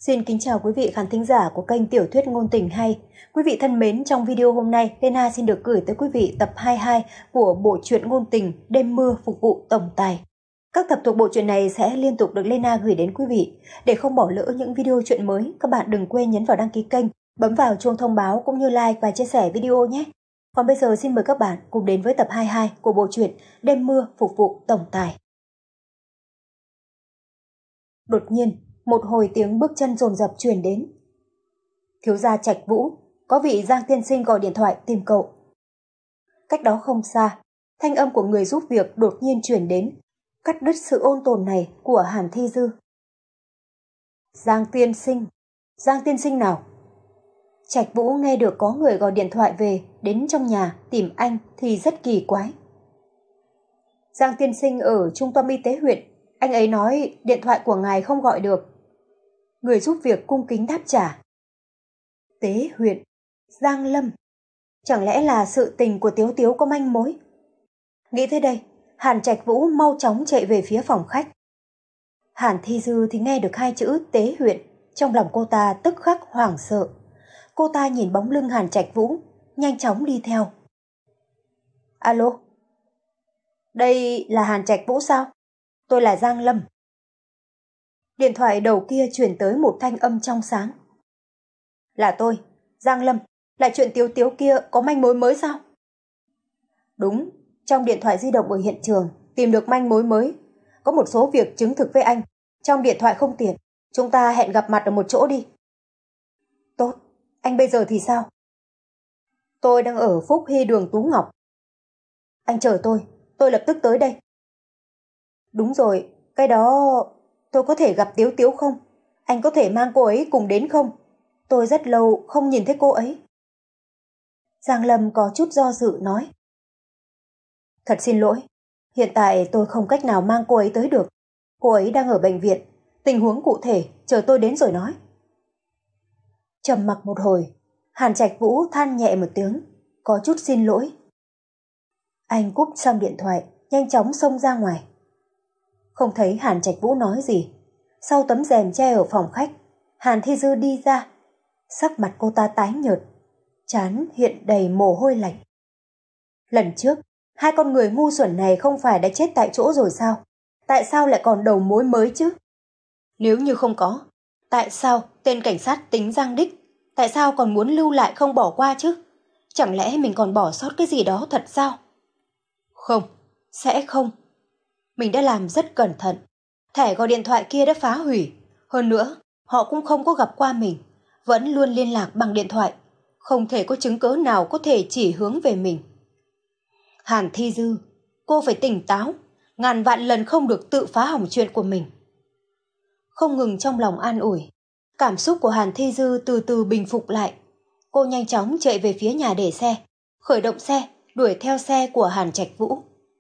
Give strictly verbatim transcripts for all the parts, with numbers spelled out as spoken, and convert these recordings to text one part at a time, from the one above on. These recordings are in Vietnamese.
Xin kính chào quý vị khán thính giả của kênh Tiểu thuyết ngôn tình hay. Quý vị thân mến, trong video hôm nay, Lena xin được gửi tới quý vị tập hai mươi hai của bộ truyện ngôn tình Đêm mưa phục vụ tổng tài. Các tập thuộc bộ truyện này sẽ liên tục được Lena gửi đến quý vị. Để không bỏ lỡ những video truyện mới, các bạn đừng quên nhấn vào đăng ký kênh, bấm vào chuông thông báo cũng như like và chia sẻ video nhé. Còn bây giờ xin mời các bạn cùng đến với tập hai mươi hai của bộ truyện Đêm mưa phục vụ tổng tài. Đột nhiên, một hồi tiếng bước chân dồn dập truyền đến. Thiếu gia Trạch Vũ, có vị Giang tiên sinh gọi điện thoại tìm cậu. Cách đó không xa, thanh âm của người giúp việc đột nhiên truyền đến, cắt đứt sự ôn tồn này của Hàn Thi Dư. Giang tiên sinh, Giang tiên sinh nào? Trạch Vũ nghe được có người gọi điện thoại về đến trong nhà tìm anh thì rất kỳ quái. Giang tiên sinh ở trung tâm y tế huyện, anh ấy nói điện thoại của ngài không gọi được. Người giúp việc cung kính đáp trả. Tế huyện, Giang Lâm. Chẳng lẽ là sự tình của Tiếu Tiếu có manh mối? Nghĩ tới đây, Hàn Trạch Vũ mau chóng chạy về phía phòng khách. Hàn Thi Dư thì nghe được hai chữ Tế huyện, trong lòng cô ta tức khắc hoảng sợ. Cô ta nhìn bóng lưng Hàn Trạch Vũ, nhanh chóng đi theo. Alo? Đây là Hàn Trạch Vũ sao? Tôi là Giang Lâm. Điện thoại đầu kia truyền tới một thanh âm trong sáng. Là tôi, Giang Lâm, lại chuyện Tiếu Tiếu kia có manh mối mới sao? Đúng, trong điện thoại di động ở hiện trường tìm được manh mối mới. Có một số việc chứng thực với anh, trong điện thoại không tiện, chúng ta hẹn gặp mặt ở một chỗ đi. Tốt, anh bây giờ thì sao? Tôi đang ở Phúc Hy đường Tú Ngọc. Anh chờ tôi, tôi lập tức tới đây. Đúng rồi, cái đó... Tôi có thể gặp Tiếu Tiếu không? Anh có thể mang cô ấy cùng đến không? Tôi rất lâu không nhìn thấy cô ấy. Giang Lâm có chút do dự nói. Thật xin lỗi, hiện tại tôi không cách nào mang cô ấy tới được. Cô ấy đang ở bệnh viện, tình huống cụ thể chờ tôi đến rồi nói. Trầm mặc một hồi, Hàn Trạch Vũ than nhẹ một tiếng, có chút xin lỗi. Anh cúp xong điện thoại, nhanh chóng xông ra ngoài. Không thấy Hàn Trạch Vũ nói gì. Sau tấm rèm che ở phòng khách, Hàn Thi Dư đi ra. Sắc mặt cô ta tái nhợt, trán hiện đầy mồ hôi lạnh. Lần trước, hai con người ngu xuẩn này không phải đã chết tại chỗ rồi sao? Tại sao lại còn đầu mối mới chứ? Nếu như không có, tại sao tên cảnh sát tính Giang Đích, tại sao còn muốn lưu lại không bỏ qua chứ? Chẳng lẽ mình còn bỏ sót cái gì đó thật sao? Không, sẽ không. Mình đã làm rất cẩn thận. Thẻ gọi điện thoại kia đã phá hủy. Hơn nữa, họ cũng không có gặp qua mình. Vẫn luôn liên lạc bằng điện thoại. Không thể có chứng cớ nào có thể chỉ hướng về mình. Hàn Thi Dư, cô phải tỉnh táo. Ngàn vạn lần không được tự phá hỏng chuyện của mình. Không ngừng trong lòng an ủi. Cảm xúc của Hàn Thi Dư từ từ bình phục lại. Cô nhanh chóng chạy về phía nhà để xe. Khởi động xe, đuổi theo xe của Hàn Trạch Vũ.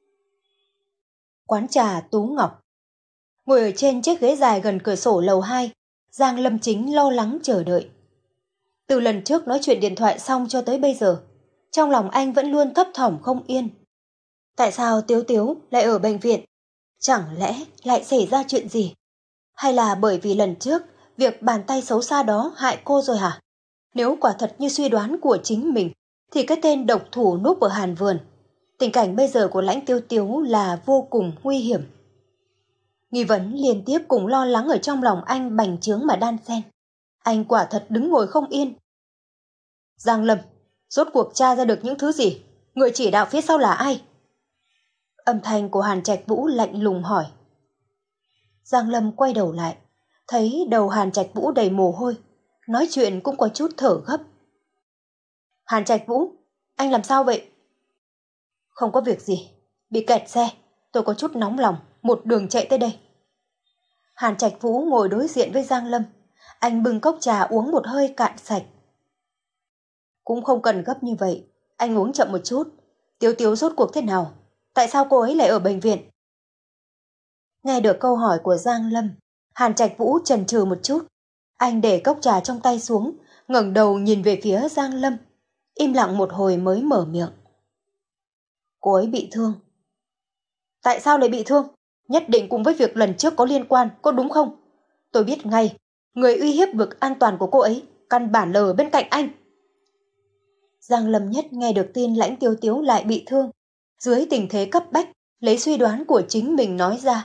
Quán trà Tú Ngọc. Ngồi ở trên chiếc ghế dài gần cửa sổ lầu hai, Giang Lâm Chính lo lắng chờ đợi. Từ lần trước nói chuyện điện thoại xong cho tới bây giờ, trong lòng anh vẫn luôn thấp thỏm không yên. Tại sao Tiếu Tiếu lại ở bệnh viện? Chẳng lẽ lại xảy ra chuyện gì? Hay là bởi vì lần trước việc bàn tay xấu xa đó hại cô rồi hả? Nếu quả thật như suy đoán của chính mình, thì cái tên độc thủ núp ở Hàn Vườn, tình cảnh bây giờ của Lãnh Tiếu Tiếu là vô cùng nguy hiểm. Nghi vấn liên tiếp cùng lo lắng ở trong lòng anh bành trướng mà đan xen. Anh quả thật đứng ngồi không yên. Giang Lâm, rốt cuộc tra ra được những thứ gì? Người chỉ đạo phía sau là ai? Âm thanh của Hàn Trạch Vũ lạnh lùng hỏi. Giang Lâm quay đầu lại, thấy đầu Hàn Trạch Vũ đầy mồ hôi, nói chuyện cũng có chút thở gấp. Hàn Trạch Vũ, anh làm sao vậy? Không có việc gì, bị kẹt xe, tôi có chút nóng lòng, một đường chạy tới đây. Hàn Trạch Vũ ngồi đối diện với Giang Lâm, anh bưng cốc trà uống một hơi cạn sạch. Cũng không cần gấp như vậy, anh uống chậm một chút. Tiếu Tiếu rốt cuộc thế nào? Tại sao cô ấy lại ở bệnh viện? Nghe được câu hỏi của Giang Lâm, Hàn Trạch Vũ chần chừ một chút. Anh để cốc trà trong tay xuống, ngẩng đầu nhìn về phía Giang Lâm, im lặng một hồi mới mở miệng. Cô ấy bị thương. Tại sao lại bị thương? Nhất định cùng với việc lần trước có liên quan, có đúng không? Tôi biết ngay, Người uy hiếp vực an toàn của cô ấy, căn bản là ở bên cạnh anh. Giang Lâm Nhất nghe được tin Lãnh Tiêu Tiếu lại bị thương, dưới tình thế cấp bách, lấy suy đoán của chính mình nói ra.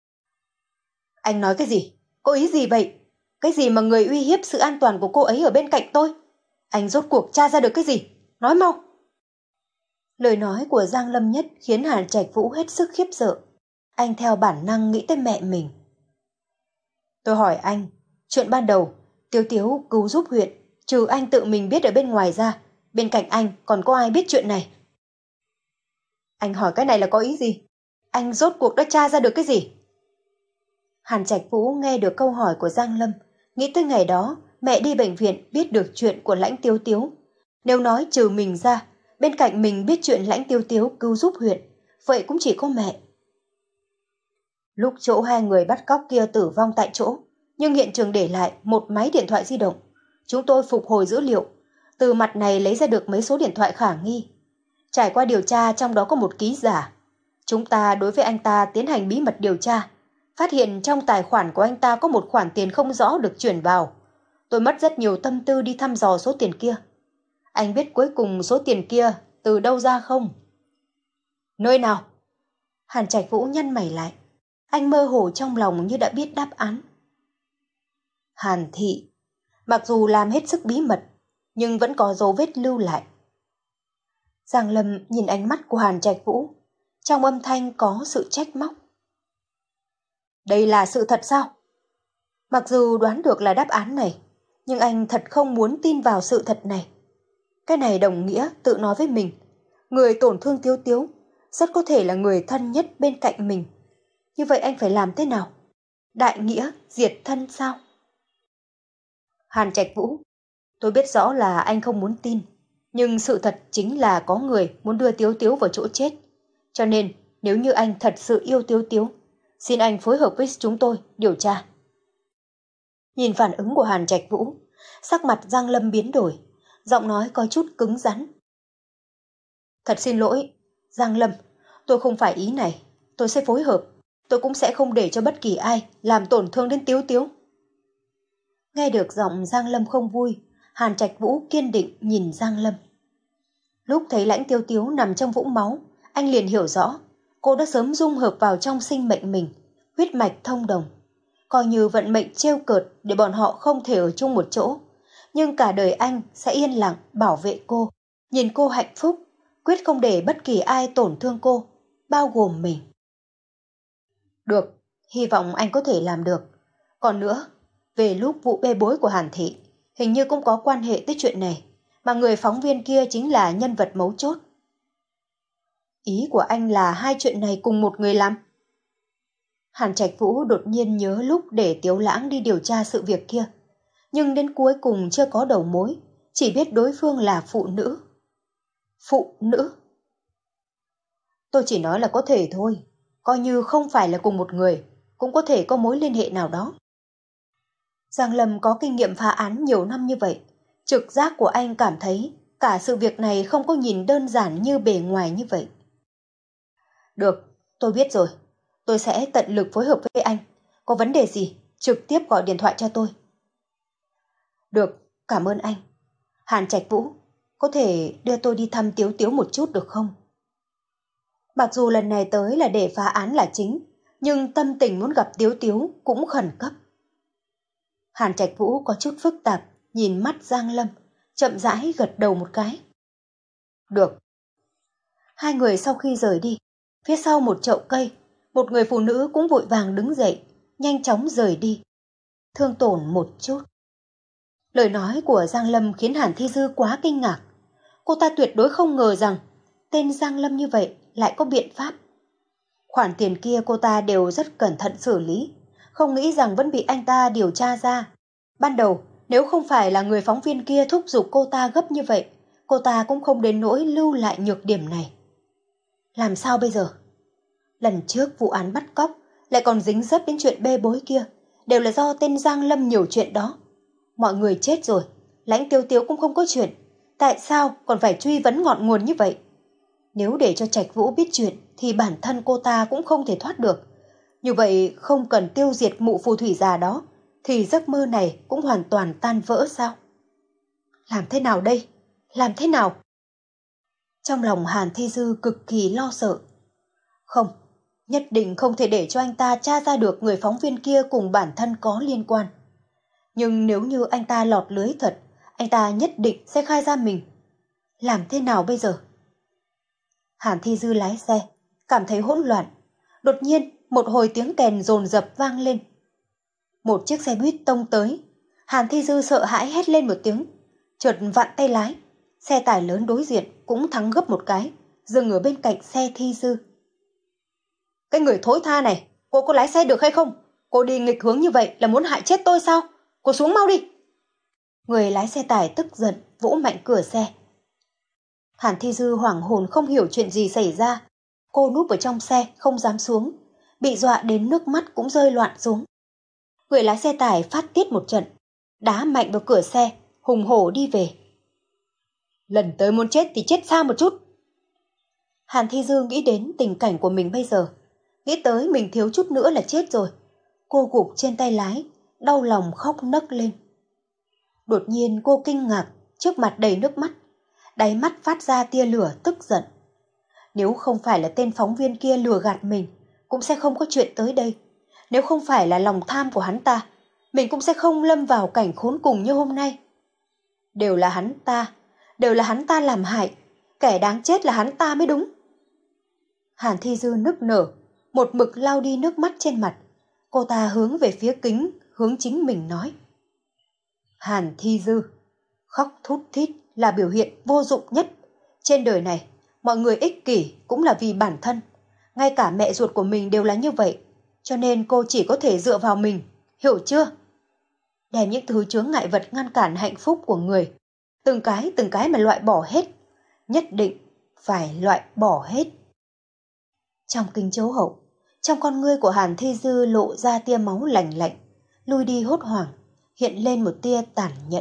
Anh nói cái gì? Có ý gì vậy? Cái gì mà người uy hiếp sự an toàn của cô ấy ở bên cạnh tôi? Anh rốt cuộc tra ra được cái gì? Nói mau! Lời nói của Giang Lâm Nhất khiến Hàn Trạch Vũ hết sức khiếp sợ. Anh theo bản năng nghĩ tới mẹ mình. Tôi hỏi anh, chuyện ban đầu, Tiếu Tiếu cứu giúp huyện, trừ anh tự mình biết ở bên ngoài ra, bên cạnh anh còn có ai biết chuyện này? Anh hỏi cái này là có ý gì? Anh rốt cuộc đã tra ra được cái gì? Hàn Trạch Vũ nghe được câu hỏi của Giang Lâm, nghĩ tới ngày đó mẹ đi bệnh viện biết được chuyện của Lãnh Tiêu Tiếu. Nếu nói trừ mình ra, bên cạnh mình biết chuyện Lãnh Tiêu Tiếu cứu giúp huyện, vậy cũng chỉ có mẹ. Lúc chỗ hai người bắt cóc kia tử vong tại chỗ, nhưng hiện trường để lại một máy điện thoại di động. Chúng tôi phục hồi dữ liệu, từ mặt này lấy ra được mấy số điện thoại khả nghi. Trải qua điều tra trong đó có một ký giả. Chúng ta đối với anh ta tiến hành bí mật điều tra, phát hiện trong tài khoản của anh ta có một khoản tiền không rõ được chuyển vào. Tôi mất rất nhiều tâm tư đi thăm dò số tiền kia. Anh biết cuối cùng số tiền kia từ đâu ra không? Nơi nào? Hàn Trạch Vũ nhăn mày lại. Anh mơ hồ trong lòng như đã biết đáp án. Hàn thị, mặc dù làm hết sức bí mật, nhưng vẫn có dấu vết lưu lại. Giang Lâm nhìn ánh mắt của Hàn Trạch Vũ, trong âm thanh có sự trách móc. Đây là sự thật sao? Mặc dù đoán được là đáp án này, nhưng anh thật không muốn tin vào sự thật này. Cái này đồng nghĩa tự nói với mình, người tổn thương Tiếu Tiếu rất có thể là người thân nhất bên cạnh mình. Như vậy anh phải làm thế nào? Đại nghĩa diệt thân sao? Hàn Trạch Vũ, tôi biết rõ là anh không muốn tin, nhưng sự thật chính là có người muốn đưa Tiếu Tiếu vào chỗ chết. Cho nên nếu như anh thật sự yêu Tiếu Tiếu, xin anh phối hợp với chúng tôi điều tra. Nhìn phản ứng của Hàn Trạch Vũ, sắc mặt Giang Lâm biến đổi, giọng nói có chút cứng rắn. Thật xin lỗi, Giang Lâm, tôi không phải ý này, tôi sẽ phối hợp, tôi cũng sẽ không để cho bất kỳ ai làm tổn thương đến Tiếu Tiếu. Nghe được giọng Giang Lâm không vui, Hàn Trạch Vũ kiên định nhìn Giang Lâm. Lúc thấy Lãnh Tiêu Tiếu nằm trong vũng máu, anh liền hiểu rõ, cô đã sớm dung hợp vào trong sinh mệnh mình, huyết mạch thông đồng. Coi như vận mệnh trêu cợt để bọn họ không thể ở chung một chỗ, nhưng cả đời anh sẽ yên lặng bảo vệ cô, nhìn cô hạnh phúc, quyết không để bất kỳ ai tổn thương cô, bao gồm mình. Được, hy vọng anh có thể làm được. Còn nữa, về lúc vụ bê bối của Hàn thị, hình như cũng có quan hệ tới chuyện này, mà người phóng viên kia chính là nhân vật mấu chốt. Ý của anh là hai chuyện này cùng một người làm? Hàn Trạch Vũ đột nhiên nhớ lúc để Tiếu Lãng đi điều tra sự việc kia, nhưng đến cuối cùng chưa có đầu mối, chỉ biết đối phương là phụ nữ. Phụ nữ? Tôi chỉ nói là có thể thôi, coi như không phải là cùng một người, cũng có thể có mối liên hệ nào đó. Giang Lâm có kinh nghiệm phá án nhiều năm như vậy, trực giác của anh cảm thấy cả sự việc này không có nhìn đơn giản như bề ngoài như vậy. Được, tôi biết rồi. Tôi sẽ tận lực phối hợp với anh. Có vấn đề gì, trực tiếp gọi điện thoại cho tôi. Được, cảm ơn anh. Hàn Trạch Vũ, có thể đưa tôi đi thăm Tiếu Tiếu một chút được không? Mặc dù lần này tới là để phá án là chính, nhưng tâm tình muốn gặp Tiếu Tiếu cũng khẩn cấp. Hàn Trạch Vũ có chút phức tạp, nhìn mắt Giang Lâm, chậm rãi gật đầu một cái. Được. Hai người sau khi rời đi, phía sau một chậu cây, một người phụ nữ cũng vội vàng đứng dậy, nhanh chóng rời đi. Thương tổn một chút. Lời nói của Giang Lâm khiến Hàn Thi Dư quá kinh ngạc. Cô ta tuyệt đối không ngờ rằng tên Giang Lâm như vậy lại có biện pháp. Khoản tiền kia cô ta đều rất cẩn thận xử lý, không nghĩ rằng vẫn bị anh ta điều tra ra. Ban đầu, nếu không phải là người phóng viên kia thúc giục cô ta gấp như vậy, cô ta cũng không đến nỗi lưu lại nhược điểm này. Làm sao bây giờ? Lần trước vụ án bắt cóc lại còn dính dấp đến chuyện bê bối kia, đều là do tên Giang Lâm nhiều chuyện đó. Mọi người chết rồi, Lãnh Tiêu Tiếu cũng không có chuyện, tại sao còn phải truy vấn ngọn nguồn như vậy? Nếu để cho Trạch Vũ biết chuyện thì bản thân cô ta cũng không thể thoát được. Như vậy không cần tiêu diệt mụ phù thủy già đó, thì giấc mơ này cũng hoàn toàn tan vỡ sao? Làm thế nào đây? Làm thế nào? Trong lòng Hàn Thi Dư cực kỳ lo sợ. Không, nhất định không thể để cho anh ta tra ra được người phóng viên kia cùng bản thân có liên quan. Nhưng nếu như anh ta lọt lưới thật, anh ta nhất định sẽ khai ra mình. Làm thế nào bây giờ? Hàn Thi Dư lái xe, cảm thấy hỗn loạn. Đột nhiên, một hồi tiếng kèn dồn dập vang lên. Một chiếc xe buýt tông tới. Hàn Thi Dư sợ hãi hét lên một tiếng, chợt vặn tay lái. Xe tải lớn đối diện cũng thắng gấp một cái, dừng ở bên cạnh xe Thi Dư. Cái người thối tha này, cô có lái xe được hay không? Cô đi nghịch hướng như vậy là muốn hại chết tôi sao? Cô xuống mau đi! Người lái xe tải tức giận, vỗ mạnh cửa xe. Hàn Thi Dư hoảng hồn không hiểu chuyện gì xảy ra. Cô núp ở trong xe, không dám xuống. Bị dọa đến nước mắt cũng rơi loạn xuống. Người lái xe tải phát tiết một trận, đá mạnh vào cửa xe, hùng hổ đi về. Lần tới muốn chết thì chết xa một chút. Hàn Thi Dư nghĩ đến tình cảnh của mình bây giờ. Nghĩ tới mình thiếu chút nữa là chết rồi. Cô gục trên tay lái, đau lòng khóc nấc lên. Đột nhiên cô kinh ngạc, trước mặt đầy nước mắt. Đáy mắt phát ra tia lửa tức giận. Nếu không phải là tên phóng viên kia lừa gạt mình, cũng sẽ không có chuyện tới đây. Nếu không phải là lòng tham của hắn ta, mình cũng sẽ không lâm vào cảnh khốn cùng như hôm nay. Đều là hắn ta, đều là hắn ta làm hại. Kẻ đáng chết là hắn ta mới đúng. Hàn Thi Dư nức nở, một mực lau đi nước mắt trên mặt. Cô ta hướng về phía kính, hướng chính mình nói. Hàn Thi Dư, khóc thút thít là biểu hiện vô dụng nhất. Trên đời này, mọi người ích kỷ cũng là vì bản thân. Ngay cả mẹ ruột của mình đều là như vậy. Cho nên cô chỉ có thể dựa vào mình, hiểu chưa? Đem những thứ chướng ngại vật ngăn cản hạnh phúc của người. Từng cái từng cái mà loại bỏ hết. Nhất định phải loại bỏ hết. Trong kính chiếu hậu, trong con ngươi của Hàn Thi Dư lộ ra tia máu lạnh lạnh, lui đi hốt hoảng, hiện lên một tia tàn nhẫn.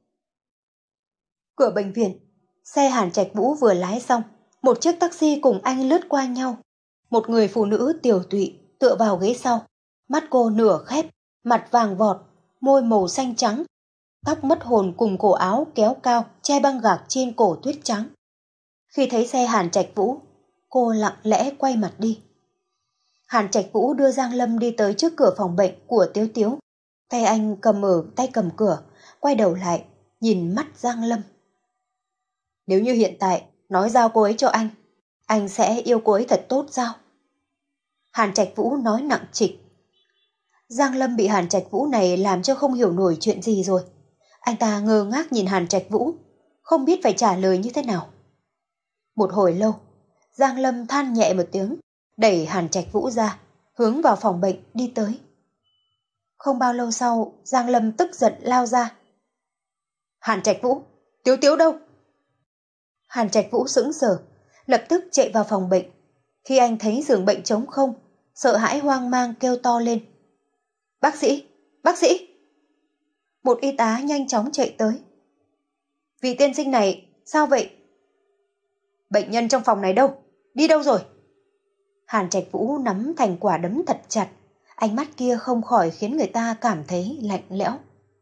Cửa bệnh viện, xe Hàn Trạch Vũ vừa lái xong, một chiếc taxi cùng anh lướt qua nhau. Một người phụ nữ tiều tụy tựa vào ghế sau, mắt cô nửa khép, mặt vàng vọt, môi màu xanh trắng, tóc mất hồn cùng cổ áo kéo cao che băng gạc trên cổ tuyết trắng. Khi thấy xe Hàn Trạch Vũ, cô lặng lẽ quay mặt đi. Hàn Trạch Vũ đưa Giang Lâm đi tới trước cửa phòng bệnh của Tiếu Tiếu. Tay anh cầm ở tay cầm cửa, quay đầu lại, nhìn mắt Giang Lâm. Nếu như hiện tại nói giao cô ấy cho anh, anh sẽ yêu cô ấy thật tốt sao? Hàn Trạch Vũ nói nặng trịch. Giang Lâm bị Hàn Trạch Vũ này làm cho không hiểu nổi chuyện gì rồi. Anh ta ngơ ngác nhìn Hàn Trạch Vũ, không biết phải trả lời như thế nào. Một hồi lâu, Giang Lâm than nhẹ một tiếng, đẩy Hàn Trạch Vũ ra, hướng vào phòng bệnh đi tới. Không bao lâu sau, Giang Lâm tức giận lao ra. Hàn Trạch Vũ, Tiếu Tiếu đâu? Hàn Trạch Vũ sững sờ, lập tức chạy vào phòng bệnh. Khi anh thấy giường bệnh trống không, sợ hãi hoang mang kêu to lên. Bác sĩ, bác sĩ! Một y tá nhanh chóng chạy tới. Vị tiên sinh này, sao vậy? Bệnh nhân trong phòng này đâu? Đi đâu rồi? Hàn Trạch Vũ nắm thành quả đấm thật chặt, ánh mắt kia không khỏi khiến người ta cảm thấy lạnh lẽo.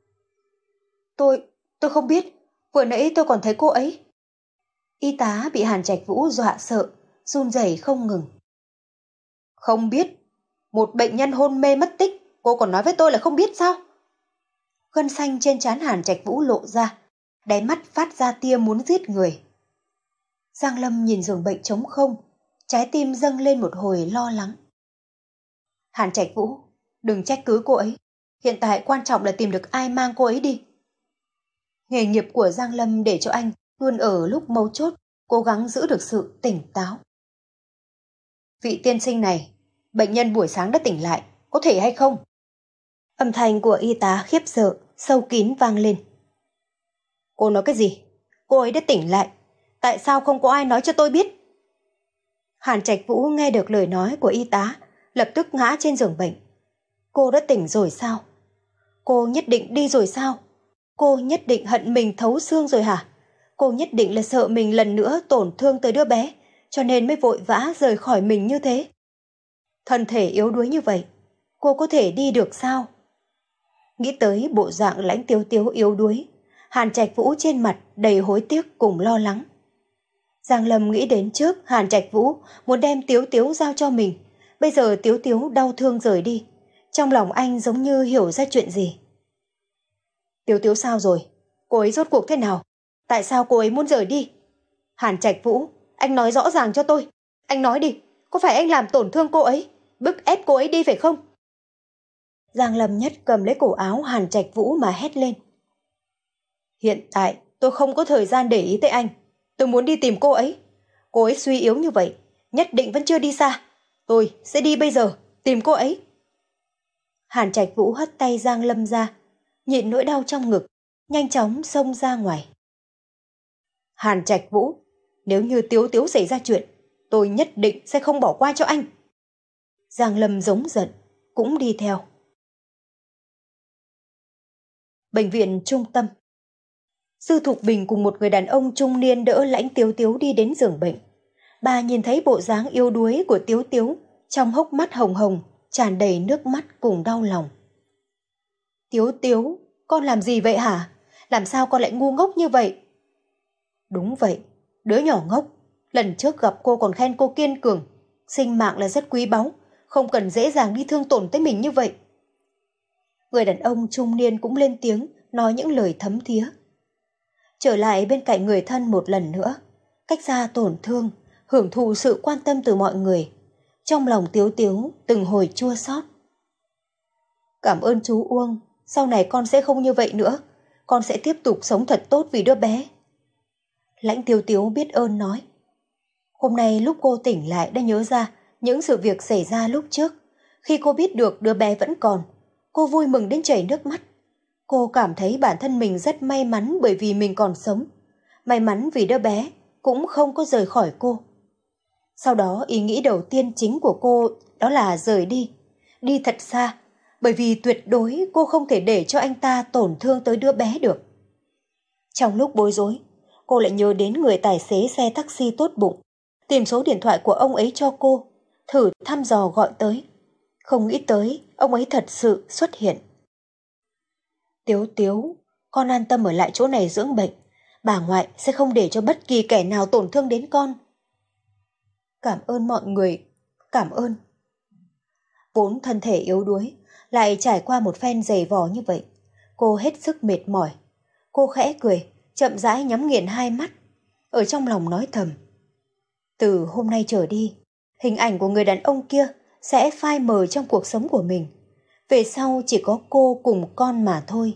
Tôi, tôi không biết, vừa nãy tôi còn thấy cô ấy. Y tá bị Hàn Trạch Vũ dọa sợ, run rẩy không ngừng. Không biết? Một bệnh nhân hôn mê mất tích, cô còn nói với tôi là không biết sao? Gân xanh trên trán Hàn Trạch Vũ lộ ra, đáy mắt phát ra tia muốn giết người. Giang Lâm nhìn giường bệnh trống không, trái tim dâng lên một hồi lo lắng. Hàn Trạch Vũ, đừng trách cứ cô ấy. Hiện tại quan trọng là tìm được ai mang cô ấy đi. Nghề nghiệp của Giang Lâm để cho anh luôn ở lúc mấu chốt, cố gắng giữ được sự tỉnh táo. Vị tiên sinh này, bệnh nhân buổi sáng đã tỉnh lại, có thể hay không? Âm thanh của y tá khiếp sợ, sâu kín vang lên. Cô nói cái gì? Cô ấy đã tỉnh lại. Tại sao không có ai nói cho tôi biết? Hàn Trạch Vũ nghe được lời nói của y tá, lập tức ngã trên giường bệnh. Cô đã tỉnh rồi sao? Cô nhất định đi rồi sao? Cô nhất định hận mình thấu xương rồi hả? Cô nhất định là sợ mình lần nữa tổn thương tới đứa bé, cho nên mới vội vã rời khỏi mình như thế. Thân thể yếu đuối như vậy, cô có thể đi được sao? Nghĩ tới bộ dạng Lãnh Tiếu Tiếu yếu đuối, Hàn Trạch Vũ trên mặt đầy hối tiếc cùng lo lắng. Giang Lâm nghĩ đến trước Hàn Trạch Vũ muốn đem Tiếu Tiếu giao cho mình, bây giờ Tiếu Tiếu đau thương rời đi, trong lòng anh giống như hiểu ra chuyện gì. Tiếu Tiếu sao rồi? Cô ấy rốt cuộc thế nào? Tại sao cô ấy muốn rời đi? Hàn Trạch Vũ, anh nói rõ ràng cho tôi. Anh nói đi, có phải anh làm tổn thương cô ấy, bức ép cô ấy đi phải không? Giang Lâm Nhất cầm lấy cổ áo Hàn Trạch Vũ mà hét lên. Hiện tại tôi không có thời gian để ý tới anh. Tôi muốn đi tìm cô ấy. Cô ấy suy yếu như vậy, nhất định vẫn chưa đi xa. Tôi sẽ đi bây giờ, tìm cô ấy. Hàn Trạch Vũ hất tay Giang Lâm ra, nhịn nỗi đau trong ngực, nhanh chóng xông ra ngoài. Hàn Trạch Vũ, nếu như Tiếu Tiếu xảy ra chuyện, tôi nhất định sẽ không bỏ qua cho anh. Giang Lâm giống giận, cũng đi theo. Bệnh viện trung tâm. Sư Thục Bình cùng một người đàn ông trung niên đỡ Lãnh Tiếu Tiếu đi đến giường bệnh. Bà nhìn thấy bộ dáng yếu đuối của Tiếu Tiếu, trong hốc mắt hồng hồng, tràn đầy nước mắt cùng đau lòng. Tiếu Tiếu, con làm gì vậy hả? Làm sao con lại ngu ngốc như vậy? Đúng vậy, đứa nhỏ ngốc. Lần trước gặp cô còn khen cô kiên cường, sinh mạng là rất quý báu, không cần dễ dàng đi thương tổn tới mình như vậy. Người đàn ông trung niên cũng lên tiếng, nói những lời thấm thía. Trở lại bên cạnh người thân một lần nữa, cách xa tổn thương, hưởng thụ sự quan tâm từ mọi người. Trong lòng Tiếu Tiếu từng hồi chua xót. Cảm ơn chú Uông, sau này con sẽ không như vậy nữa, con sẽ tiếp tục sống thật tốt vì đứa bé. Lãnh Tiếu Tiếu biết ơn nói. Hôm nay lúc cô tỉnh lại đã nhớ ra những sự việc xảy ra lúc trước. Khi cô biết được đứa bé vẫn còn, cô vui mừng đến chảy nước mắt. Cô cảm thấy bản thân mình rất may mắn bởi vì mình còn sống. May mắn vì đứa bé cũng không có rời khỏi cô. Sau đó ý nghĩ đầu tiên chính của cô đó là rời đi. Đi thật xa, bởi vì tuyệt đối cô không thể để cho anh ta tổn thương tới đứa bé được. Trong lúc bối rối, cô lại nhớ đến người tài xế xe taxi tốt bụng, tìm số điện thoại của ông ấy cho cô, thử thăm dò gọi tới. Không nghĩ tới, ông ấy thật sự xuất hiện. Tiếu Tiếu, con an tâm ở lại chỗ này dưỡng bệnh, bà ngoại sẽ không để cho bất kỳ kẻ nào tổn thương đến con. Cảm ơn mọi người, cảm ơn. Vốn thân thể yếu đuối, lại trải qua một phen dày vò như vậy, cô hết sức mệt mỏi. Cô khẽ cười, chậm rãi nhắm nghiền hai mắt, ở trong lòng nói thầm. Từ hôm nay trở đi, hình ảnh của người đàn ông kia sẽ phai mờ trong cuộc sống của mình. Về sau chỉ có cô cùng con mà thôi.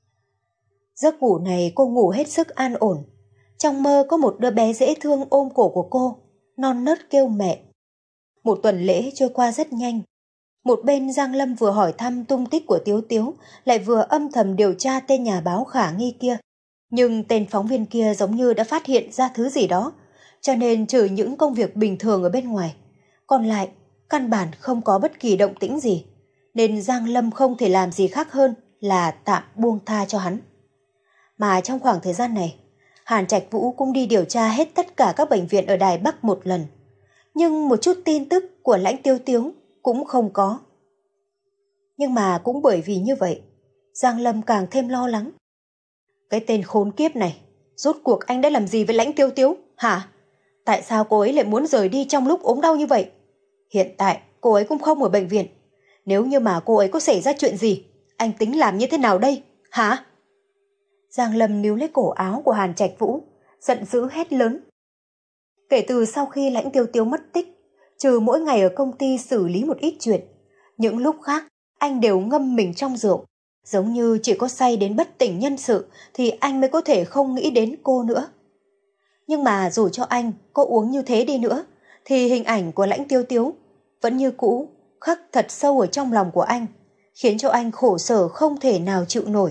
Giấc ngủ này cô ngủ hết sức an ổn. Trong mơ có một đứa bé dễ thương ôm cổ của cô, non nớt kêu mẹ. Một tuần lễ trôi qua rất nhanh. Một bên Giang Lâm vừa hỏi thăm tung tích của Tiếu Tiếu, lại vừa âm thầm điều tra tên nhà báo khả nghi kia. Nhưng tên phóng viên kia giống như đã phát hiện ra thứ gì đó, cho nên trừ những công việc bình thường ở bên ngoài, còn lại căn bản không có bất kỳ động tĩnh gì, nên Giang Lâm không thể làm gì khác hơn là tạm buông tha cho hắn. Mà trong khoảng thời gian này, Hàn Trạch Vũ cũng đi điều tra hết tất cả các bệnh viện ở Đài Bắc một lần, nhưng một chút tin tức của Lãnh Tiếu Tiếu cũng không có. Nhưng mà cũng bởi vì như vậy, Giang Lâm càng thêm lo lắng. Cái tên khốn kiếp này, rốt cuộc anh đã làm gì với Lãnh Tiếu Tiếu, hả? Tại sao cô ấy lại muốn rời đi trong lúc ốm đau như vậy? Hiện tại cô ấy cũng không ở bệnh viện. Nếu như mà cô ấy có xảy ra chuyện gì, anh tính làm như thế nào đây, hả? Giang Lâm níu lấy cổ áo của Hàn Trạch Vũ, giận dữ hét lớn. Kể từ sau khi Lãnh Tiếu Tiếu mất tích, trừ mỗi ngày ở công ty xử lý một ít chuyện, những lúc khác anh đều ngâm mình trong rượu, giống như chỉ có say đến bất tỉnh nhân sự thì anh mới có thể không nghĩ đến cô nữa. Nhưng mà dù cho anh có uống như thế đi nữa, thì hình ảnh của Lãnh Tiếu Tiếu vẫn như cũ, khắc thật sâu ở trong lòng của anh, khiến cho anh khổ sở không thể nào chịu nổi.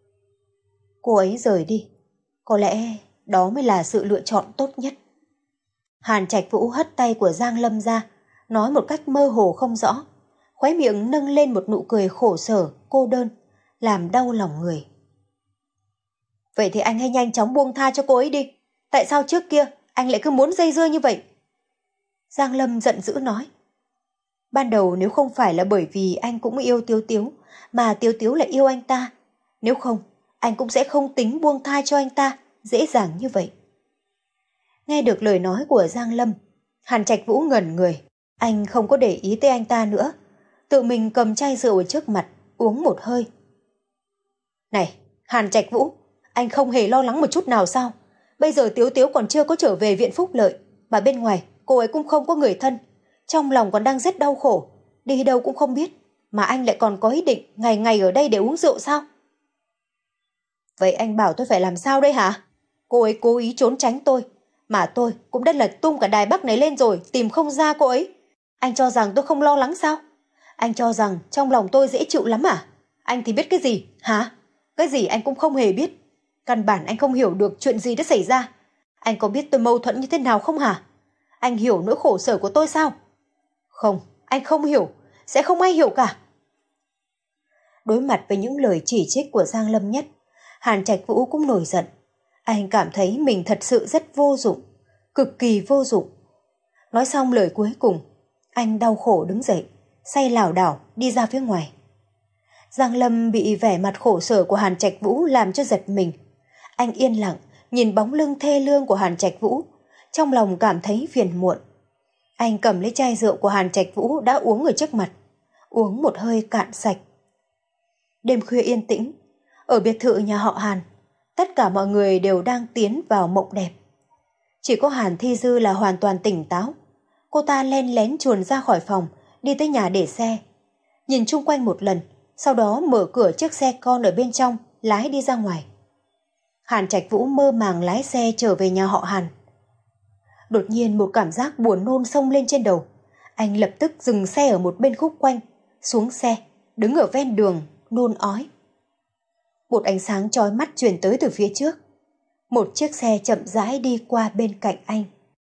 Cô ấy rời đi, có lẽ đó mới là sự lựa chọn tốt nhất. Hàn Trạch Vũ hất tay của Giang Lâm ra, nói một cách mơ hồ không rõ, khóe miệng nâng lên một nụ cười khổ sở, cô đơn, làm đau lòng người. Vậy thì anh hãy nhanh chóng buông tha cho cô ấy đi. Tại sao trước kia anh lại cứ muốn dây dưa như vậy? Giang Lâm giận dữ nói. Ban đầu nếu không phải là bởi vì anh cũng yêu Tiếu Tiếu, mà Tiếu Tiếu lại yêu anh ta, nếu không, anh cũng sẽ không tính buông tha cho anh ta dễ dàng như vậy. Nghe được lời nói của Giang Lâm, Hàn Trạch Vũ ngẩn người. Anh không có để ý tới anh ta nữa, tự mình cầm chai rượu ở trước mặt, uống một hơi. Này, Hàn Trạch Vũ, anh không hề lo lắng một chút nào sao? Bây giờ Tiếu Tiếu còn chưa có trở về viện Phúc Lợi, mà bên ngoài cô ấy cũng không có người thân, trong lòng còn đang rất đau khổ, đi đâu cũng không biết, mà anh lại còn có ý định ngày ngày ở đây để uống rượu sao? Vậy anh bảo tôi phải làm sao đây hả? Cô ấy cố ý trốn tránh tôi, mà tôi cũng đã lật tung cả Đài Bắc này lên rồi, tìm không ra cô ấy. Anh cho rằng tôi không lo lắng sao? Anh cho rằng trong lòng tôi dễ chịu lắm à? Anh thì biết cái gì, hả? Cái gì anh cũng không hề biết. Căn bản anh không hiểu được chuyện gì đã xảy ra. Anh có biết tôi mâu thuẫn như thế nào không hả? Anh hiểu nỗi khổ sở của tôi sao? Không, anh không hiểu, sẽ không ai hiểu cả. Đối mặt với những lời chỉ trích của Giang Lâm Nhất, Hàn Trạch Vũ cũng nổi giận. Anh cảm thấy mình thật sự rất vô dụng, cực kỳ vô dụng. Nói xong lời cuối cùng, anh đau khổ đứng dậy, say lảo đảo đi ra phía ngoài. Giang Lâm bị vẻ mặt khổ sở của Hàn Trạch Vũ làm cho giật mình. Anh yên lặng nhìn bóng lưng thê lương của Hàn Trạch Vũ, trong lòng cảm thấy phiền muộn. Anh cầm lấy chai rượu của Hàn Trạch Vũ đã uống ở trước mặt, uống một hơi cạn sạch. Đêm khuya yên tĩnh, ở biệt thự nhà họ Hàn, tất cả mọi người đều đang tiến vào mộng đẹp. Chỉ có Hàn Thi Dư là hoàn toàn tỉnh táo. Cô ta len lén chuồn ra khỏi phòng, đi tới nhà để xe. Nhìn chung quanh một lần, sau đó mở cửa chiếc xe con ở bên trong, lái đi ra ngoài. Hàn Trạch Vũ mơ màng lái xe trở về nhà họ Hàn. Đột nhiên một cảm giác buồn nôn xông lên trên đầu. Anh lập tức dừng xe ở một bên khúc quanh, xuống xe, đứng ở ven đường, nôn ói. Một ánh sáng chói mắt truyền tới từ phía trước. Một chiếc xe chậm rãi đi qua bên cạnh anh.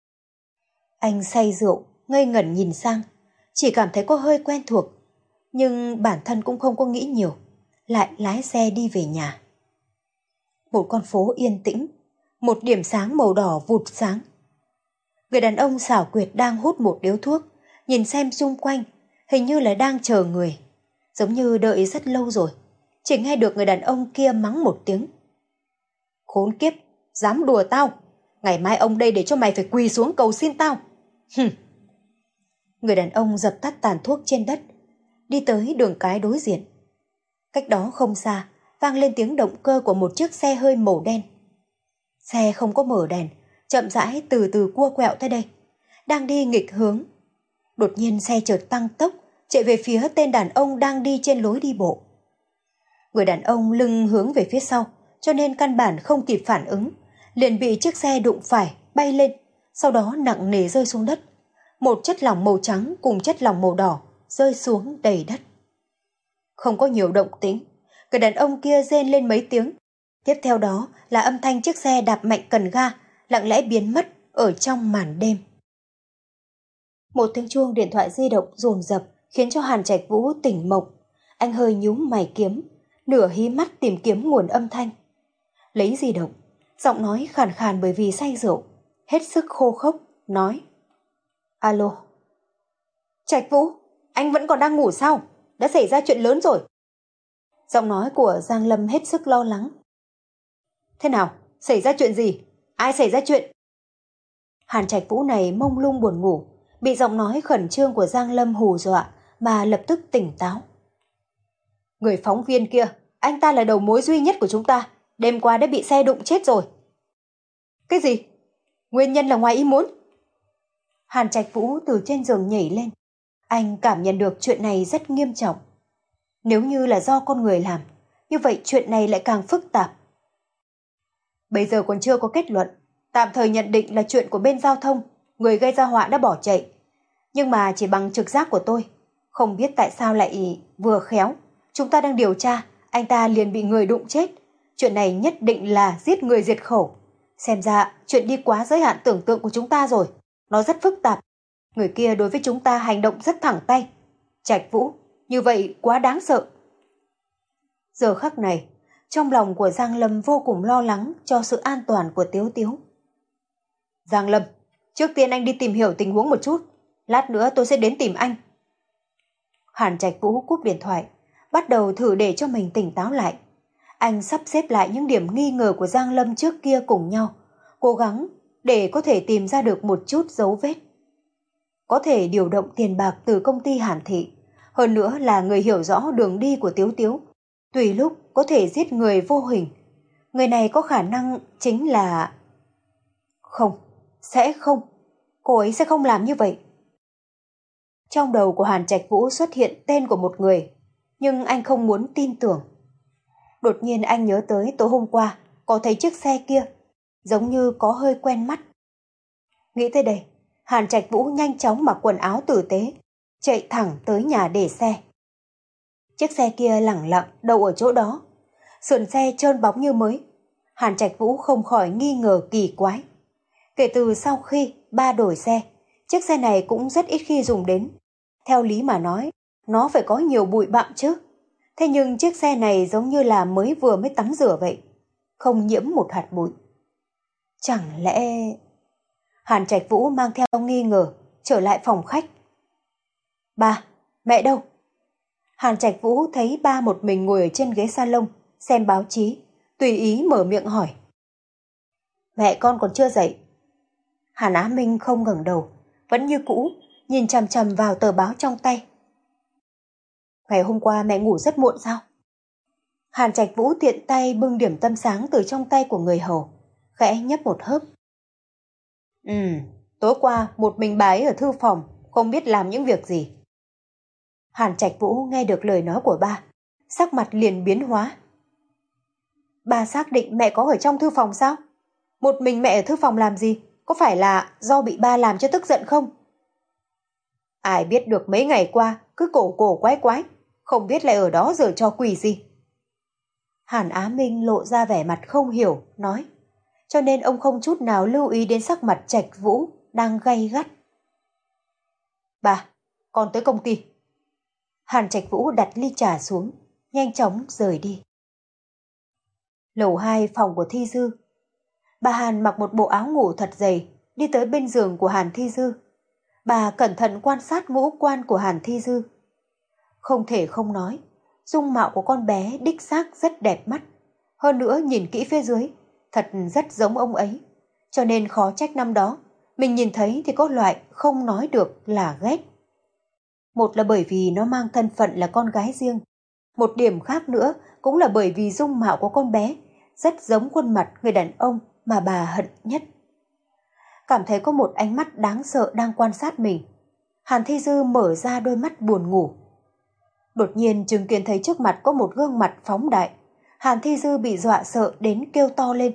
Anh say rượu, ngây ngẩn nhìn sang, chỉ cảm thấy có hơi quen thuộc, nhưng bản thân cũng không có nghĩ nhiều, lại lái xe đi về nhà. Một con phố yên tĩnh, một điểm sáng màu đỏ vụt sáng. Người đàn ông xảo quyệt đang hút một điếu thuốc, nhìn xem xung quanh, hình như là đang chờ người, giống như đợi rất lâu rồi. Chỉ nghe được người đàn ông kia mắng một tiếng. Khốn kiếp, dám đùa tao, ngày mai ông đây để cho mày phải quỳ xuống cầu xin tao. Hừm. Người đàn ông dập tắt tàn thuốc trên đất, đi tới đường cái đối diện. Cách đó không xa, vang lên tiếng động cơ của một chiếc xe hơi màu đen. Xe không có mở đèn, chậm rãi từ từ cua quẹo tới đây, đang đi nghịch hướng. Đột nhiên xe chợt tăng tốc, chạy về phía tên đàn ông đang đi trên lối đi bộ. Người đàn ông lưng hướng về phía sau, cho nên căn bản không kịp phản ứng, liền bị chiếc xe đụng phải, bay lên, sau đó nặng nề rơi xuống đất. Một chất lỏng màu trắng cùng chất lỏng màu đỏ rơi xuống đầy đất. Không có nhiều động tĩnh, người đàn ông kia rên lên mấy tiếng. Tiếp theo đó là âm thanh chiếc xe đạp mạnh cần ga, lặng lẽ biến mất ở trong màn đêm. Một tiếng chuông điện thoại di động dồn dập khiến cho Hàn Trạch Vũ tỉnh mộng. Anh hơi nhúm mày kiếm, nửa hí mắt tìm kiếm nguồn âm thanh. Lấy di động, giọng nói khàn khàn bởi vì say rượu, hết sức khô khốc, nói: Alo. Trạch Vũ, anh vẫn còn đang ngủ sao? Đã xảy ra chuyện lớn rồi. Giọng nói của Giang Lâm hết sức lo lắng. Thế nào? Xảy ra chuyện gì? Ai xảy ra chuyện? Hàn Trạch Vũ này mông lung buồn ngủ, bị giọng nói khẩn trương của Giang Lâm hù dọa mà lập tức tỉnh táo. Người phóng viên kia, anh ta là đầu mối duy nhất của chúng ta, đêm qua đã bị xe đụng chết rồi. Cái gì? Nguyên nhân là ngoài ý muốn? Hàn Trạch Vũ từ trên giường nhảy lên. Anh cảm nhận được chuyện này rất nghiêm trọng. Nếu như là do con người làm, như vậy chuyện này lại càng phức tạp. Bây giờ còn chưa có kết luận, tạm thời nhận định là chuyện của bên giao thông, người gây ra họa đã bỏ chạy. Nhưng mà chỉ bằng trực giác của tôi, không biết tại sao lại vừa khéo, chúng ta đang điều tra, anh ta liền bị người đụng chết. Chuyện này nhất định là giết người diệt khẩu. Xem ra chuyện đi quá giới hạn tưởng tượng của chúng ta rồi, nó rất phức tạp. Người kia đối với chúng ta hành động rất thẳng tay. Trạch Vũ, như vậy quá đáng sợ. Giờ khắc này, trong lòng của Giang Lâm vô cùng lo lắng cho sự an toàn của Tiếu Tiếu. Giang Lâm, trước tiên anh đi tìm hiểu tình huống một chút, lát nữa tôi sẽ đến tìm anh. Hàn Trạch Vũ cúp điện thoại, bắt đầu thử để cho mình tỉnh táo lại. Anh sắp xếp lại những điểm nghi ngờ của Giang Lâm trước kia cùng nhau, cố gắng để có thể tìm ra được một chút dấu vết. Có thể điều động tiền bạc từ công ty Hàn Thị, hơn nữa là người hiểu rõ đường đi của Tiếu Tiếu, tùy lúc có thể giết người vô hình. Người này có khả năng chính là... Không, sẽ không. Cô ấy sẽ không làm như vậy. Trong đầu của Hàn Trạch Vũ xuất hiện tên của một người, nhưng anh không muốn tin tưởng. Đột nhiên anh nhớ tới tối hôm qua có thấy chiếc xe kia, giống như có hơi quen mắt. Nghĩ tới đây, Hàn Trạch Vũ nhanh chóng mặc quần áo tử tế, chạy thẳng tới nhà để xe. Chiếc xe kia lẳng lặng đậu ở chỗ đó, sườn xe trơn bóng như mới. Hàn Trạch Vũ không khỏi nghi ngờ kỳ quái. Kể từ sau khi ba đổi xe, chiếc xe này cũng rất ít khi dùng đến. Theo lý mà nói, nó phải có nhiều bụi bặm chứ. Thế nhưng chiếc xe này giống như là mới vừa mới tắm rửa vậy, không nhiễm một hạt bụi. Chẳng lẽ... Hàn Trạch Vũ mang theo nghi ngờ trở lại phòng khách. Ba, mẹ đâu? Hàn Trạch Vũ thấy ba một mình ngồi ở trên ghế salon xem báo chí, tùy ý mở miệng hỏi. Mẹ con còn chưa dậy. Hàn Á Minh không ngẩng đầu, vẫn như cũ, nhìn chằm chằm vào tờ báo trong tay. Ngày hôm qua mẹ ngủ rất muộn sao? Hàn Trạch Vũ tiện tay bưng điểm tâm sáng từ trong tay của người hầu, khẽ nhấp một hớp. Ừ, tối qua một mình bà ấy ở thư phòng, không biết làm những việc gì. Hàn Trạch Vũ nghe được lời nói của ba, sắc mặt liền biến hóa. Ba xác định mẹ có ở trong thư phòng sao? Một mình mẹ ở thư phòng làm gì? Có phải là do bị ba làm cho tức giận không? Ai biết được mấy ngày qua cứ cổ cổ quái quái, không biết lại ở đó giở trò quỷ gì. Hàn Á Minh lộ ra vẻ mặt không hiểu, nói. Cho nên ông không chút nào lưu ý đến sắc mặt Trạch Vũ đang gay gắt. Ba, con tới công ty. Hàn Trạch Vũ đặt ly trà xuống, nhanh chóng rời đi. Lầu hai phòng của Thi Dư. Bà Hàn mặc một bộ áo ngủ thật dày, đi tới bên giường của Hàn Thi Dư. Bà cẩn thận quan sát ngũ quan của Hàn Thi Dư. Không thể không nói, dung mạo của con bé đích xác rất đẹp mắt. Hơn nữa nhìn kỹ phía dưới, thật rất giống ông ấy. Cho nên khó trách năm đó, mình nhìn thấy thì có loại không nói được là ghét. Một là bởi vì nó mang thân phận là con gái riêng. Một điểm khác nữa cũng là bởi vì dung mạo của con bé rất giống khuôn mặt người đàn ông mà bà hận nhất. Cảm thấy có một ánh mắt đáng sợ đang quan sát mình, Hàn Thi Dư mở ra đôi mắt buồn ngủ. Đột nhiên chứng kiến thấy trước mặt có một gương mặt phóng đại, Hàn Thi Dư bị dọa sợ đến kêu to lên.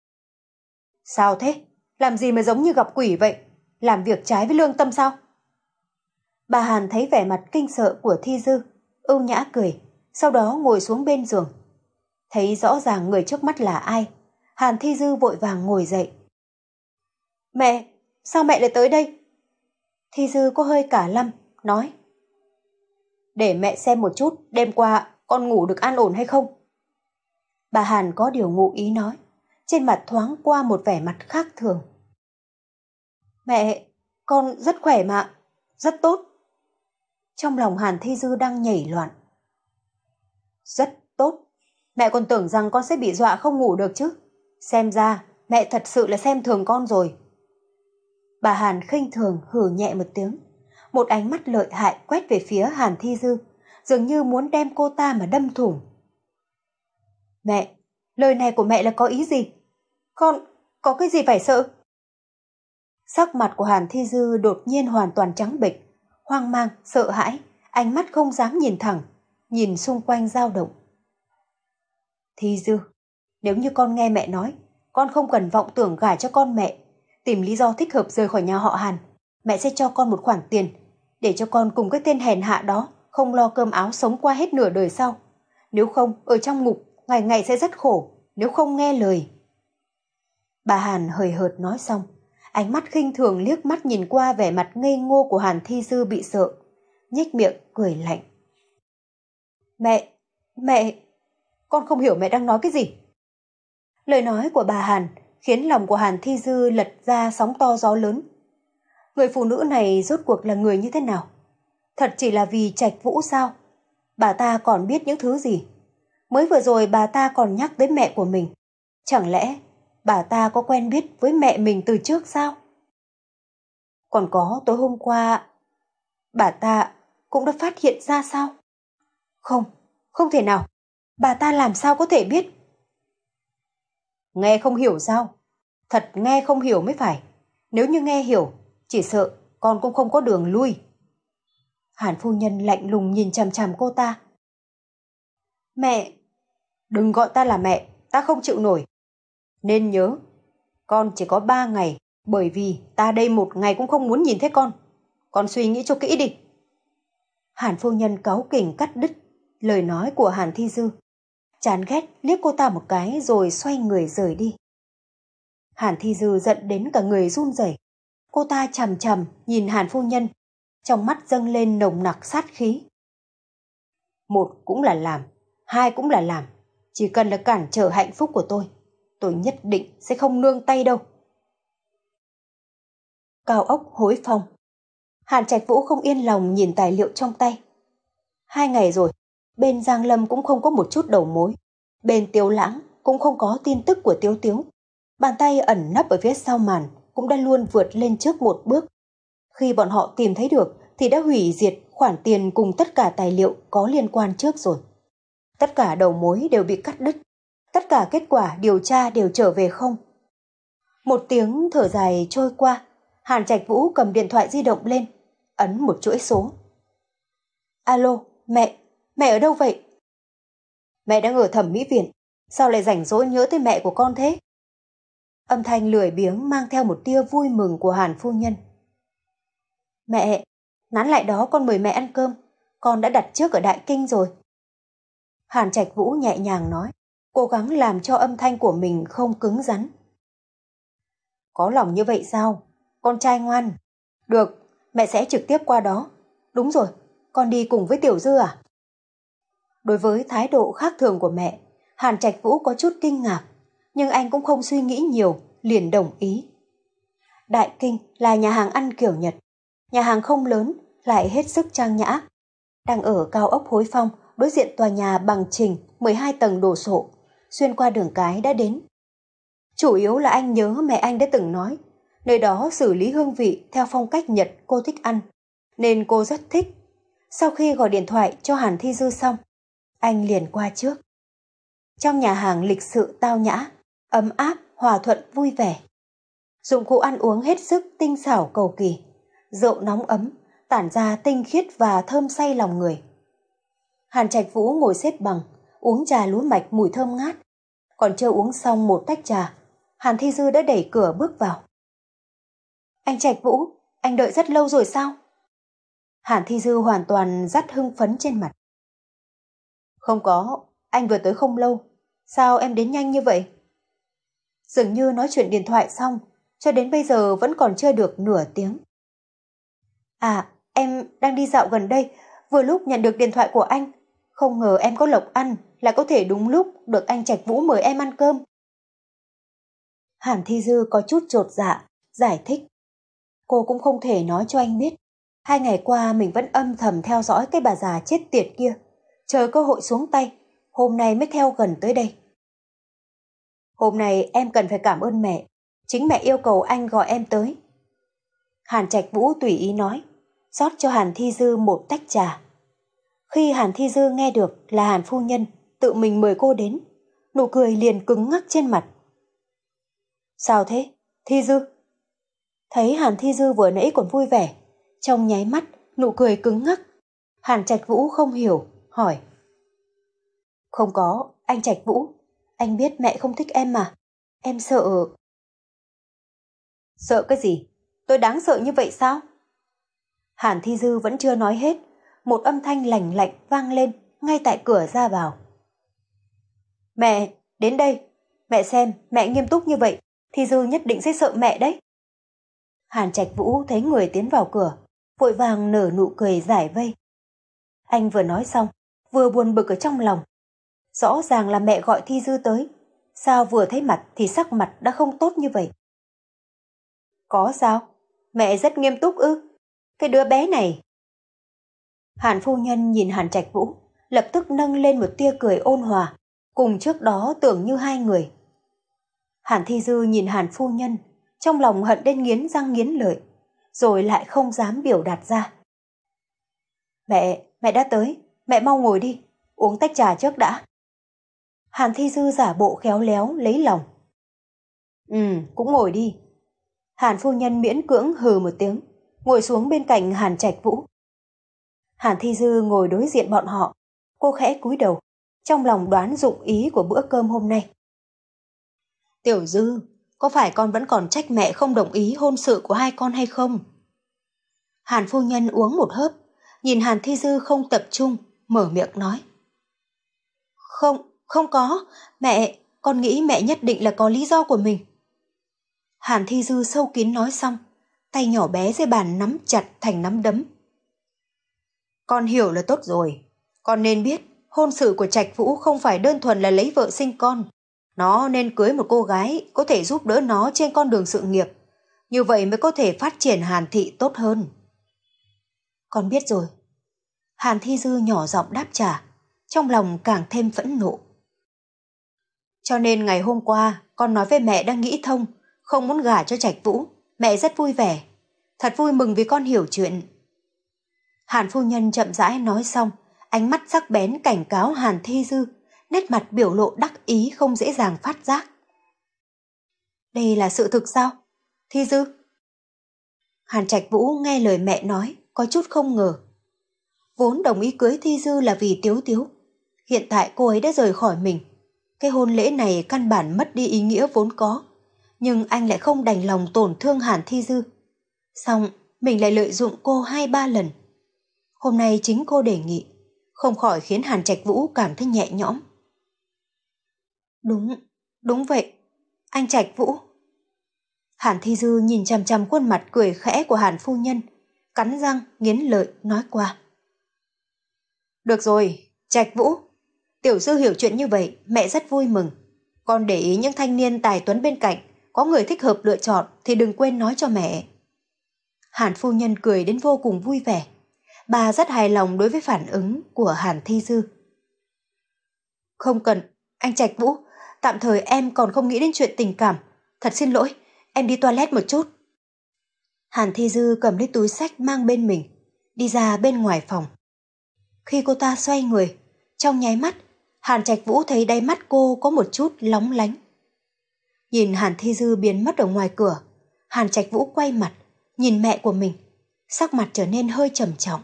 Sao thế? Làm gì mà giống như gặp quỷ vậy? Làm việc trái với lương tâm sao? Bà Hàn thấy vẻ mặt kinh sợ của Thi Dư, ưu nhã cười, sau đó ngồi xuống bên giường. Thấy rõ ràng người trước mắt là ai, Hàn Thi Dư vội vàng ngồi dậy. Mẹ, sao mẹ lại tới đây? Thi Dư có hơi cả lăm, nói. Để mẹ xem một chút, đêm qua con ngủ được an ổn hay không? Bà Hàn có điều ngụ ý nói, trên mặt thoáng qua một vẻ mặt khác thường. Mẹ, con rất khỏe mà, rất tốt. Trong lòng Hàn Thi Dư đang nhảy loạn. Rất tốt. Mẹ còn tưởng rằng con sẽ bị dọa không ngủ được chứ. Xem ra mẹ thật sự là xem thường con rồi. Bà Hàn khinh thường hừ nhẹ một tiếng, một ánh mắt lợi hại quét về phía Hàn Thi Dư, dường như muốn đem cô ta mà đâm thủng. Mẹ, lời này của mẹ là có ý gì? Con, có cái gì phải sợ? Sắc mặt của Hàn Thi Dư đột nhiên hoàn toàn trắng bệch, hoang mang, sợ hãi, ánh mắt không dám nhìn thẳng, nhìn xung quanh dao động. Thi Dư, nếu như con nghe mẹ nói, con không cần vọng tưởng gả cho con mẹ, tìm lý do thích hợp rời khỏi nhà họ Hàn, mẹ sẽ cho con một khoản tiền, để cho con cùng cái tên hèn hạ đó không lo cơm áo sống qua hết nửa đời sau. Nếu không, ở trong ngục, ngày ngày sẽ rất khổ, nếu không nghe lời. Bà Hàn hời hợt nói xong, ánh mắt khinh thường liếc mắt nhìn qua vẻ mặt ngây ngô của Hàn Thi Dư bị sợ, nhếch miệng cười lạnh. Mẹ, mẹ, con không hiểu mẹ đang nói cái gì. Lời nói của bà Hàn khiến lòng của Hàn Thi Dư lật ra sóng to gió lớn. Người phụ nữ này rốt cuộc là người như thế nào? Thật chỉ là vì Trạch Vũ sao? Bà ta còn biết những thứ gì? Mới vừa rồi bà ta còn nhắc tới mẹ của mình. Chẳng lẽ bà ta có quen biết với mẹ mình từ trước sao? Còn có tối hôm qua, bà ta cũng đã phát hiện ra sao? Không, không thể nào. Bà ta làm sao có thể biết? Nghe không hiểu sao? Thật nghe không hiểu mới phải. Nếu như nghe hiểu, chỉ sợ con cũng không có đường lui. Hàn phu nhân lạnh lùng nhìn chằm chằm cô ta. Mẹ! Đừng gọi ta là mẹ, ta không chịu nổi. Nên nhớ, con chỉ có ba ngày, bởi vì ta đây một ngày cũng không muốn nhìn thấy con. Con suy nghĩ cho kỹ đi. Hàn phu nhân cáu kỉnh cắt đứt lời nói của Hàn Thi Dư. Chán ghét liếc cô ta một cái rồi xoay người rời đi. Hàn Thi Dư giận đến cả người run rẩy. Cô ta chằm chằm nhìn Hàn phu nhân, trong mắt dâng lên nồng nặc sát khí. Một cũng là làm, hai cũng là làm. Chỉ cần là cản trở hạnh phúc của tôi, tôi nhất định sẽ không nương tay đâu. Cao ốc Hối Phong. Hàn Trạch Vũ không yên lòng nhìn tài liệu trong tay. Hai ngày rồi, bên Giang Lâm cũng không có một chút đầu mối. Bên Tiếu Lãng cũng không có tin tức của Tiếu Tiếu. Bàn tay ẩn nấp ở phía sau màn cũng đã luôn vượt lên trước một bước. Khi bọn họ tìm thấy được thì đã hủy diệt khoản tiền cùng tất cả tài liệu có liên quan trước rồi. Tất cả đầu mối đều bị cắt đứt. Tất cả kết quả điều tra đều trở về không. Một tiếng thở dài trôi qua, Hàn Trạch Vũ cầm điện thoại di động lên, ấn một chuỗi số. Alo, mẹ, mẹ ở đâu vậy? Mẹ đang ở thẩm mỹ viện, sao lại rảnh rỗi nhớ tới mẹ của con thế? Âm thanh lười biếng mang theo một tia vui mừng của Hàn phu nhân. Mẹ, nán lại đó con mời mẹ ăn cơm, con đã đặt trước ở Đại Kinh rồi. Hàn Trạch Vũ nhẹ nhàng nói, cố gắng làm cho âm thanh của mình không cứng rắn. Có lòng như vậy sao? Con trai ngoan. Được, mẹ sẽ trực tiếp qua đó. Đúng rồi, con đi cùng với Tiểu Dư à? Đối với thái độ khác thường của mẹ, Hàn Trạch Vũ có chút kinh ngạc, nhưng anh cũng không suy nghĩ nhiều, liền đồng ý. Đại Kinh là nhà hàng ăn kiểu Nhật, nhà hàng không lớn, lại hết sức trang nhã. Đang ở cao ốc Hối Phong, đối diện tòa nhà bằng trình mười hai tầng đồ sộ, xuyên qua đường cái đã đến. Chủ yếu là anh nhớ mẹ anh đã từng nói, nơi đó xử lý hương vị theo phong cách Nhật cô thích ăn, nên cô rất thích. Sau khi gọi điện thoại cho Hàn Thi Dư xong, anh liền qua trước. Trong nhà hàng lịch sự tao nhã, ấm áp, hòa thuận vui vẻ. Dụng cụ ăn uống hết sức tinh xảo cầu kỳ, rượu nóng ấm, tản ra tinh khiết và thơm say lòng người. Hàn Trạch Vũ ngồi xếp bằng, uống trà lúa mạch mùi thơm ngát. Còn chưa uống xong một tách trà, Hàn Thi Dư đã đẩy cửa bước vào. Anh Trạch Vũ, anh đợi rất lâu rồi sao? Hàn Thi Dư hoàn toàn dắt hưng phấn trên mặt. Không có, anh vừa tới không lâu. Sao em đến nhanh như vậy? Dường như nói chuyện điện thoại xong, cho đến bây giờ vẫn còn chưa được nửa tiếng. À, em đang đi dạo gần đây, vừa lúc nhận được điện thoại của anh. Không ngờ em có lộc ăn, lại có thể đúng lúc được anh Trạch Vũ mời em ăn cơm. Hàn Thi Dư có chút chột dạ, giải thích. Cô cũng không thể nói cho anh biết. Hai ngày qua mình vẫn âm thầm theo dõi cái bà già chết tiệt kia. Chờ cơ hội xuống tay, hôm nay mới theo gần tới đây. Hôm nay em cần phải cảm ơn mẹ. Chính mẹ yêu cầu anh gọi em tới. Hàn Trạch Vũ tùy ý nói, rót cho Hàn Thi Dư một tách trà. Khi Hàn Thi Dư nghe được là Hàn phu nhân tự mình mời cô đến, nụ cười liền cứng ngắc trên mặt. Sao thế, Thi Dư? Thấy Hàn Thi Dư vừa nãy còn vui vẻ, trong nháy mắt nụ cười cứng ngắc. Hàn Trạch Vũ không hiểu, hỏi. Không có, anh Trạch Vũ, anh biết mẹ không thích em mà, em sợ. Sợ cái gì? Tôi đáng sợ như vậy sao? Hàn Thi Dư vẫn chưa nói hết, một âm thanh lành lạnh vang lên ngay tại cửa ra vào. Mẹ, đến đây, mẹ xem, mẹ nghiêm túc như vậy, Thi Dư nhất định sẽ sợ mẹ đấy. Hàn Trạch Vũ thấy người tiến vào cửa, vội vàng nở nụ cười giải vây. Anh vừa nói xong, vừa buồn bực ở trong lòng. Rõ ràng là mẹ gọi Thi Dư tới, sao vừa thấy mặt thì sắc mặt đã không tốt như vậy? Có sao? Mẹ rất nghiêm túc ư? Cái đứa bé này. Hàn phu nhân nhìn Hàn Trạch Vũ, lập tức nâng lên một tia cười ôn hòa, cùng trước đó tưởng như hai người. Hàn Thi Dư nhìn Hàn phu nhân, trong lòng hận đến nghiến răng nghiến lợi, rồi lại không dám biểu đạt ra. Mẹ, mẹ đã tới, mẹ mau ngồi đi, uống tách trà trước đã. Hàn Thi Dư giả bộ khéo léo lấy lòng. Ừ, cũng ngồi đi. Hàn phu nhân miễn cưỡng hừ một tiếng, ngồi xuống bên cạnh Hàn Trạch Vũ. Hàn Thi Dư ngồi đối diện bọn họ, cô khẽ cúi đầu, trong lòng đoán dụng ý của bữa cơm hôm nay. Tiểu Dư, có phải con vẫn còn trách mẹ không đồng ý hôn sự của hai con hay không? Hàn phu nhân uống một hớp, nhìn Hàn Thi Dư không tập trung, mở miệng nói. Không, không có, mẹ, con nghĩ mẹ nhất định là có lý do của mình. Hàn Thi Dư sâu kín nói xong, tay nhỏ bé dưới bàn nắm chặt thành nắm đấm. Con hiểu là tốt rồi, con nên biết hôn sự của Trạch Vũ không phải đơn thuần là lấy vợ sinh con. Nó nên cưới một cô gái có thể giúp đỡ nó trên con đường sự nghiệp, như vậy mới có thể phát triển Hàn thị tốt hơn. Con biết rồi. Hàn Thi Dư nhỏ giọng đáp trả, trong lòng càng thêm phẫn nộ. Cho nên ngày hôm qua con nói với mẹ đang nghĩ thông, không muốn gả cho Trạch Vũ, mẹ rất vui vẻ, thật vui mừng vì con hiểu chuyện. Hàn phu nhân chậm rãi nói xong, ánh mắt sắc bén cảnh cáo Hàn Thi Dư, nét mặt biểu lộ đắc ý không dễ dàng phát giác. Đây là sự thực sao? Thi Dư? Hàn Trạch Vũ nghe lời mẹ nói, có chút không ngờ. Vốn đồng ý cưới Thi Dư là vì Tiếu Tiếu. Hiện tại cô ấy đã rời khỏi mình. Cái hôn lễ này căn bản mất đi ý nghĩa vốn có. Nhưng anh lại không đành lòng tổn thương Hàn Thi Dư. Xong, mình lại lợi dụng cô hai ba lần. Hôm nay chính cô đề nghị, không khỏi khiến Hàn Trạch Vũ cảm thấy nhẹ nhõm. Đúng, đúng vậy, anh Trạch Vũ. Hàn Thi Dư nhìn chằm chằm khuôn mặt cười khẽ của Hàn phu nhân, cắn răng, nghiến lợi, nói qua. Được rồi, Trạch Vũ, Tiểu Dư hiểu chuyện như vậy, mẹ rất vui mừng. Con để ý những thanh niên tài tuấn bên cạnh, có người thích hợp lựa chọn thì đừng quên nói cho mẹ. Hàn phu nhân cười đến vô cùng vui vẻ. Bà rất hài lòng đối với phản ứng của Hàn Thi Dư. Không cần, anh Trạch Vũ, tạm thời em còn không nghĩ đến chuyện tình cảm. Thật xin lỗi, em đi toilet một chút. Hàn Thi Dư cầm lấy túi xách mang bên mình, đi ra bên ngoài phòng. Khi cô ta xoay người, trong nháy mắt, Hàn Trạch Vũ thấy đáy mắt cô có một chút lóng lánh. Nhìn Hàn Thi Dư biến mất ở ngoài cửa, Hàn Trạch Vũ quay mặt, nhìn mẹ của mình, sắc mặt trở nên hơi trầm trọng.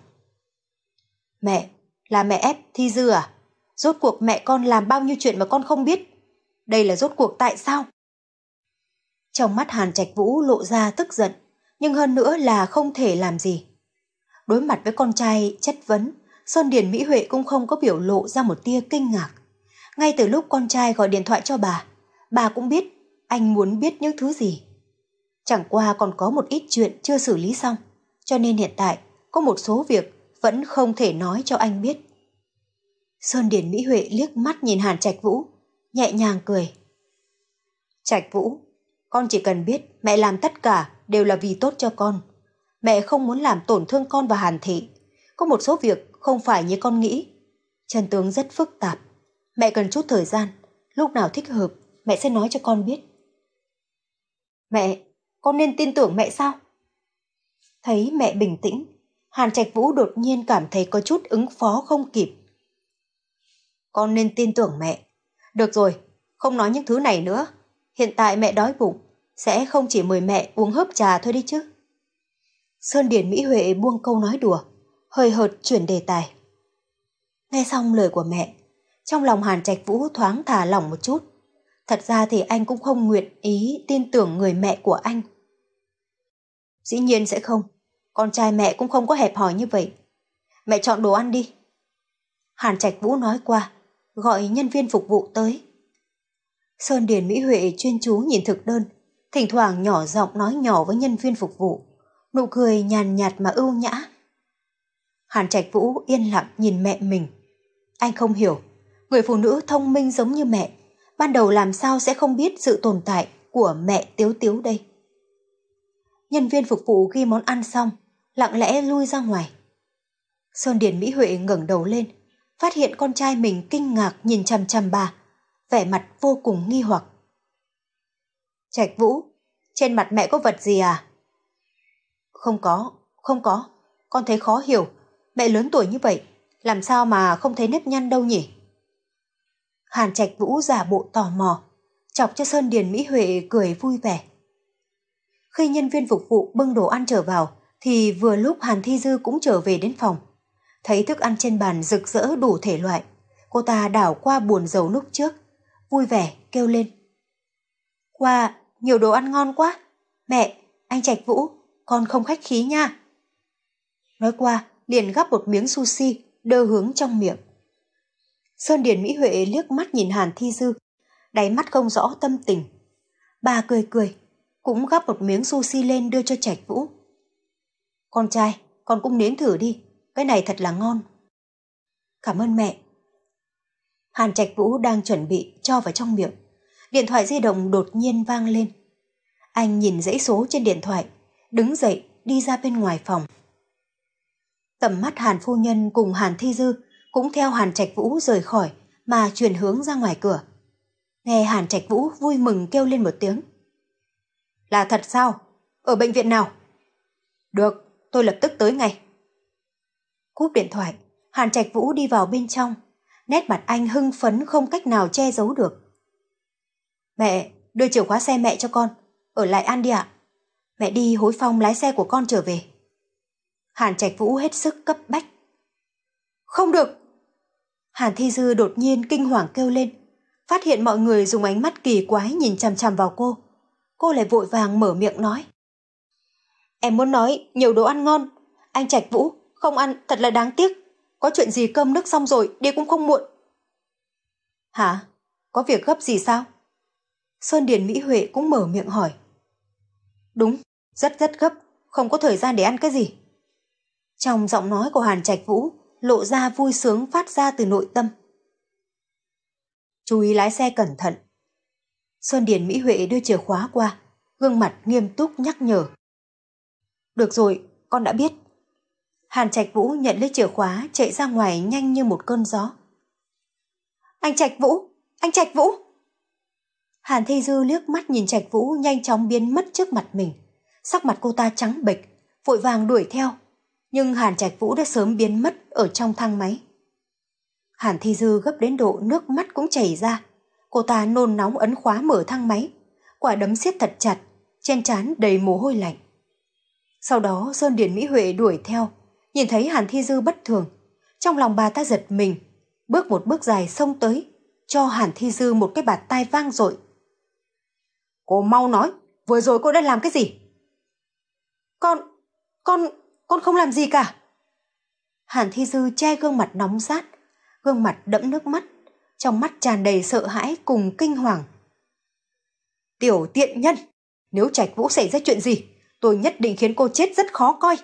Mẹ, là mẹ ép Thi Dư à? Rốt cuộc mẹ con làm bao nhiêu chuyện mà con không biết? Đây là rốt cuộc tại sao? Trong mắt Hàn Trạch Vũ lộ ra tức giận, nhưng hơn nữa là không thể làm gì. Đối mặt với con trai chất vấn, Sơn Điền Mỹ Huệ cũng không có biểu lộ ra một tia kinh ngạc. Ngay từ lúc con trai gọi điện thoại cho bà, bà cũng biết anh muốn biết những thứ gì. Chẳng qua còn có một ít chuyện chưa xử lý xong, cho nên hiện tại có một số việc vẫn không thể nói cho anh biết. Sơn Điền Mỹ Huệ liếc mắt nhìn Hàn Trạch Vũ, nhẹ nhàng cười. Trạch Vũ, con chỉ cần biết mẹ làm tất cả đều là vì tốt cho con. Mẹ không muốn làm tổn thương con và Hàn thị. Có một số việc không phải như con nghĩ. Chân tướng rất phức tạp. Mẹ cần chút thời gian. Lúc nào thích hợp, mẹ sẽ nói cho con biết. Mẹ, con nên tin tưởng mẹ sao? Thấy mẹ bình tĩnh, Hàn Trạch Vũ đột nhiên cảm thấy có chút ứng phó không kịp. Con nên tin tưởng mẹ. Được rồi, không nói những thứ này nữa. Hiện tại mẹ đói bụng, sẽ không chỉ mời mẹ uống hớp trà thôi đi chứ. Sơn Điền Mỹ Huệ buông câu nói đùa, hơi hợt chuyển đề tài. Nghe xong lời của mẹ, trong lòng Hàn Trạch Vũ thoáng thả lỏng một chút. Thật ra thì anh cũng không nguyện ý tin tưởng người mẹ của anh. Dĩ nhiên sẽ không, con trai mẹ cũng không có hẹp hòi như vậy. Mẹ chọn đồ ăn đi. Hàn Trạch Vũ nói qua, gọi nhân viên phục vụ tới. Sơn Điền Mỹ Huệ chuyên chú nhìn thực đơn, thỉnh thoảng nhỏ giọng nói nhỏ với nhân viên phục vụ, nụ cười nhàn nhạt mà ưu nhã. Hàn Trạch Vũ yên lặng nhìn mẹ mình. Anh không hiểu, người phụ nữ thông minh giống như mẹ, ban đầu làm sao sẽ không biết sự tồn tại của mẹ Tiếu Tiếu đây. Nhân viên phục vụ ghi món ăn xong, lặng lẽ lui ra ngoài. Sơn Điền Mỹ Huệ ngẩng đầu lên, phát hiện con trai mình kinh ngạc nhìn chằm chằm bà, vẻ mặt vô cùng nghi hoặc. Trạch Vũ, trên mặt mẹ có vật gì à? Không có, không có, con thấy khó hiểu, mẹ lớn tuổi như vậy, làm sao mà không thấy nếp nhăn đâu nhỉ? Hàn Trạch Vũ giả bộ tò mò, chọc cho Sơn Điền Mỹ Huệ cười vui vẻ. Khi nhân viên phục vụ bưng đồ ăn trở vào, thì vừa lúc Hàn Thi Dư cũng trở về đến phòng. Thấy thức ăn trên bàn rực rỡ đủ thể loại, cô ta đảo qua buồn rầu lúc trước, vui vẻ kêu lên. Wow, nhiều đồ ăn ngon quá. Mẹ, anh Trạch Vũ, con không khách khí nha. Nói qua, liền gắp một miếng sushi, đơ hướng trong miệng. Sơn Điền Mỹ Huệ liếc mắt nhìn Hàn Thi Dư, đáy mắt không rõ tâm tình. Bà cười cười, cũng gắp một miếng sushi lên đưa cho Trạch Vũ. Con trai, con cũng nếm thử đi, cái này thật là ngon. Cảm ơn mẹ. Hàn Trạch Vũ đang chuẩn bị cho vào trong miệng. Điện thoại di động đột nhiên vang lên. Anh nhìn dãy số trên điện thoại, đứng dậy đi ra bên ngoài phòng. Tầm mắt Hàn phu nhân cùng Hàn Thi Dư cũng theo Hàn Trạch Vũ rời khỏi mà chuyển hướng ra ngoài cửa. Nghe Hàn Trạch Vũ vui mừng kêu lên một tiếng. Là thật sao? Ở bệnh viện nào? Được, tôi lập tức tới ngay. Cúp điện thoại, Hàn Trạch Vũ đi vào bên trong. Nét mặt anh hưng phấn không cách nào che giấu được. Mẹ, đưa chìa khóa xe mẹ cho con, ở lại ăn đi ạ. Mẹ đi hối phong lái xe của con trở về. Hàn Trạch Vũ hết sức cấp bách. Không được! Hàn Thi Dư đột nhiên kinh hoàng kêu lên, phát hiện mọi người dùng ánh mắt kỳ quái nhìn chằm chằm vào cô. Cô lại vội vàng mở miệng nói. Em muốn nói nhiều đồ ăn ngon. Anh Trạch Vũ, không ăn thật là đáng tiếc. Có chuyện gì cơm nước xong rồi, đi cũng không muộn. Hả? Có việc gấp gì sao? Sơn Điền Mỹ Huệ cũng mở miệng hỏi. Đúng, rất rất gấp, không có thời gian để ăn cái gì. Trong giọng nói của Hàn Trạch Vũ lộ ra vui sướng phát ra từ nội tâm. Chú ý lái xe cẩn thận. Sơn Điền Mỹ Huệ đưa chìa khóa qua, gương mặt nghiêm túc nhắc nhở. Được rồi, con đã biết. Hàn Trạch Vũ nhận lấy chìa khóa chạy ra ngoài nhanh như một cơn gió. Anh Trạch Vũ! Anh Trạch Vũ! Hàn Thi Dư liếc mắt nhìn Trạch Vũ nhanh chóng biến mất trước mặt mình. Sắc mặt cô ta trắng bệch, vội vàng đuổi theo. Nhưng Hàn Trạch Vũ đã sớm biến mất ở trong thang máy. Hàn Thi Dư gấp đến độ nước mắt cũng chảy ra. Cô ta nôn nóng ấn khóa mở thang máy, quả đấm siết thật chặt, trên trán đầy mồ hôi lạnh. Sau đó Sơn Điền Mỹ Huệ đuổi theo, nhìn thấy Hàn Thi Dư bất thường. Trong lòng bà ta giật mình, bước một bước dài xông tới, cho Hàn Thi Dư một cái bạt tai vang dội. Cô mau nói, vừa rồi cô đã làm cái gì? Con, con, con không làm gì cả. Hàn Thi Dư che gương mặt nóng rát, gương mặt đẫm nước mắt, trong mắt tràn đầy sợ hãi cùng kinh hoàng. Tiểu tiện nhân, nếu Trạch Vũ xảy ra chuyện gì, tôi nhất định khiến cô chết rất khó coi.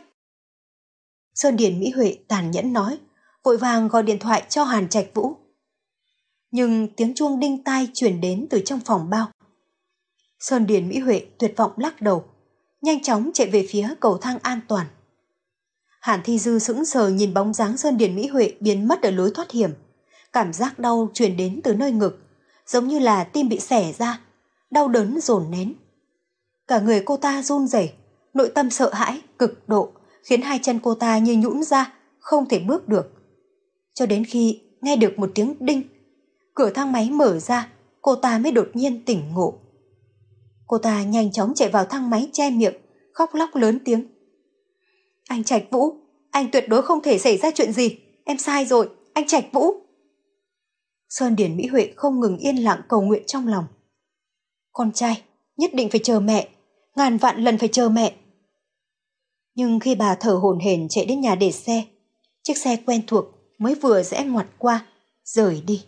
Sơn Điền Mỹ Huệ tàn nhẫn nói, vội vàng gọi điện thoại cho Hàn Trạch Vũ. Nhưng tiếng chuông đinh tai truyền đến từ trong phòng bao. Sơn Điền Mỹ Huệ tuyệt vọng lắc đầu, nhanh chóng chạy về phía cầu thang an toàn. Hàn Thi Dư sững sờ nhìn bóng dáng Sơn Điền Mỹ Huệ biến mất ở lối thoát hiểm. Cảm giác đau truyền đến từ nơi ngực, giống như là tim bị xẻ ra, đau đớn dồn nén. Cả người cô ta run rẩy, nội tâm sợ hãi cực độ, khiến hai chân cô ta như nhũn ra, không thể bước được. Cho đến khi nghe được một tiếng đinh, cửa thang máy mở ra, cô ta mới đột nhiên tỉnh ngộ. Cô ta nhanh chóng chạy vào thang máy che miệng, khóc lóc lớn tiếng. Anh Trạch Vũ, anh tuyệt đối không thể xảy ra chuyện gì, em sai rồi, anh Trạch Vũ. Sơn Điền Mỹ Huệ không ngừng yên lặng cầu nguyện trong lòng. Con trai, nhất định phải chờ mẹ, ngàn vạn lần phải chờ mẹ. Nhưng khi bà thở hổn hển chạy đến nhà để xe, chiếc xe quen thuộc mới vừa rẽ ngoặt qua, rời đi.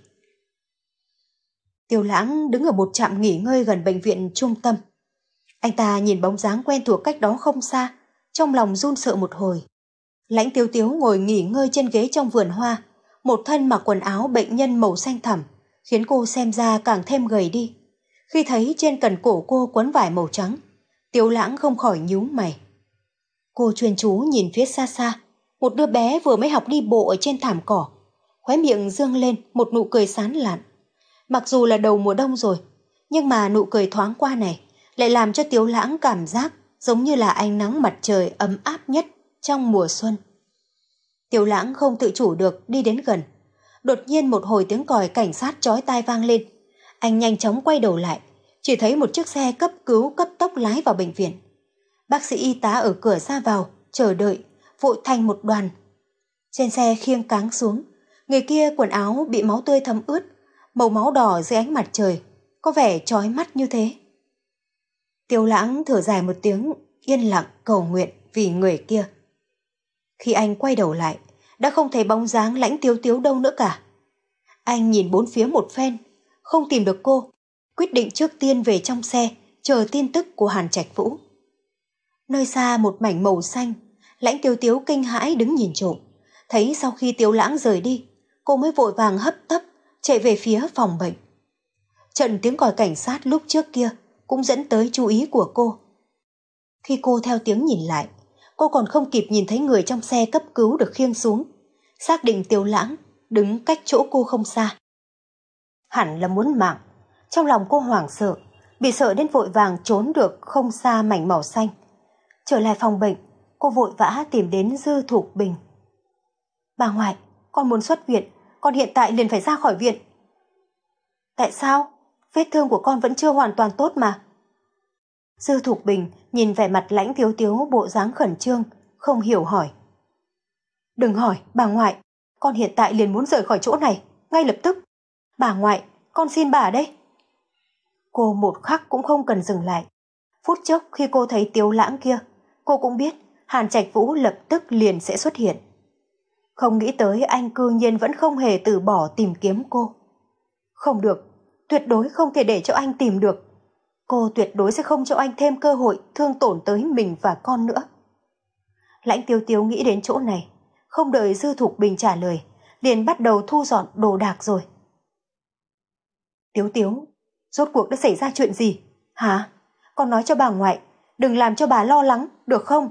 Tiêu Lãng đứng ở một trạm nghỉ ngơi gần bệnh viện trung tâm. Anh ta nhìn bóng dáng quen thuộc cách đó không xa, trong lòng run sợ một hồi. Lãnh Tiếu Tiếu ngồi nghỉ ngơi trên ghế trong vườn hoa, một thân mặc quần áo bệnh nhân màu xanh thẳm, khiến cô xem ra càng thêm gầy đi. Khi thấy trên cần cổ cô quấn vải màu trắng, Tiêu Lãng không khỏi nhíu mày. Cô chuyên chú nhìn phía xa xa, một đứa bé vừa mới học đi bộ ở trên thảm cỏ, khóe miệng dương lên một nụ cười sán lạn. Mặc dù là đầu mùa đông rồi, nhưng mà nụ cười thoáng qua này lại làm cho Tiếu Lãng cảm giác giống như là ánh nắng mặt trời ấm áp nhất trong mùa xuân. Tiếu Lãng không tự chủ được đi đến gần. Đột nhiên một hồi tiếng còi cảnh sát chói tai vang lên. Anh nhanh chóng quay đầu lại, chỉ thấy một chiếc xe cấp cứu cấp tốc lái vào bệnh viện. Bác sĩ y tá ở cửa ra vào, chờ đợi, vội thành một đoàn. Trên xe khiêng cáng xuống, người kia quần áo bị máu tươi thấm ướt, màu máu đỏ dưới ánh mặt trời, có vẻ chói mắt như thế. Tiếu Lãng thở dài một tiếng, yên lặng cầu nguyện vì người kia. Khi anh quay đầu lại, đã không thấy bóng dáng Lãnh Tiếu Tiếu đâu nữa cả. Anh nhìn bốn phía một phen, không tìm được cô, quyết định trước tiên về trong xe, chờ tin tức của Hàn Trạch Vũ. Nơi xa một mảnh màu xanh, Lãnh Tiếu Tiếu kinh hãi đứng nhìn trộm. Thấy sau khi Tiếu Lãng rời đi, cô mới vội vàng hấp tấp chạy về phía phòng bệnh. Trận tiếng còi cảnh sát lúc trước kia cũng dẫn tới chú ý của cô. Khi cô theo tiếng nhìn lại, cô còn không kịp nhìn thấy người trong xe cấp cứu được khiêng xuống, xác định Tiếu Lãng đứng cách chỗ cô không xa. Hẳn là muốn mạng. Trong lòng cô hoảng sợ, bị sợ đến vội vàng trốn được không xa mảnh màu xanh. Trở lại phòng bệnh, cô vội vã tìm đến Dư Thục Bình. Bà ngoại, con muốn xuất viện, con hiện tại liền phải ra khỏi viện. Tại sao? Vết thương của con vẫn chưa hoàn toàn tốt mà. Dư Thục Bình nhìn vẻ mặt Lãnh Tiếu Tiếu bộ dáng khẩn trương, không hiểu hỏi. Đừng hỏi, bà ngoại, con hiện tại liền muốn rời khỏi chỗ này, ngay lập tức. Bà ngoại, con xin bà đấy. Cô một khắc cũng không cần dừng lại. Phút chốc khi cô thấy Tiếu Lãng kia, cô cũng biết Hàn Trạch Vũ lập tức liền sẽ xuất hiện. Không nghĩ tới anh cư nhiên vẫn không hề từ bỏ tìm kiếm cô. Không được, tuyệt đối không thể để cho anh tìm được. Cô tuyệt đối sẽ không cho anh thêm cơ hội thương tổn tới mình và con nữa. Lãnh Tiếu Tiếu nghĩ đến chỗ này, không đợi Dư Thục Bình trả lời, liền bắt đầu thu dọn đồ đạc rồi. Tiếu Tiếu, rốt cuộc đã xảy ra chuyện gì? Hả? Con nói cho bà ngoại, đừng làm cho bà lo lắng, được không?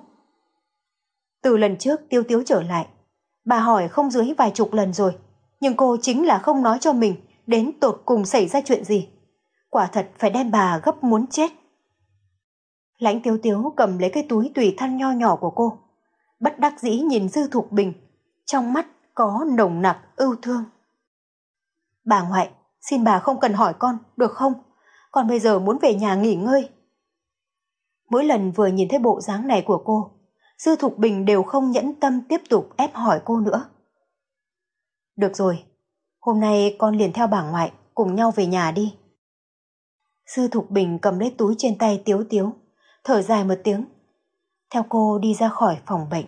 Từ lần trước Tiếu Tiếu trở lại, bà hỏi không dưới vài chục lần rồi, nhưng cô chính là không nói cho mình đến tột cùng xảy ra chuyện gì. Quả thật phải đem bà gấp muốn chết. Lãnh Tiếu Tiếu cầm lấy cái túi tùy thân nho nhỏ của cô, bất đắc dĩ nhìn Dư Thục Bình, trong mắt có nồng nặc ưu thương. Bà ngoại, xin bà không cần hỏi con, được không? Con bây giờ muốn về nhà nghỉ ngơi. Mỗi lần vừa nhìn thấy bộ dáng này của cô, Dư Thục Bình đều không nhẫn tâm tiếp tục ép hỏi cô nữa. Được rồi, hôm nay con liền theo bà ngoại cùng nhau về nhà đi. Dư Thục Bình cầm lấy túi trên tay Tiếu Tiếu, thở dài một tiếng, theo cô đi ra khỏi phòng bệnh.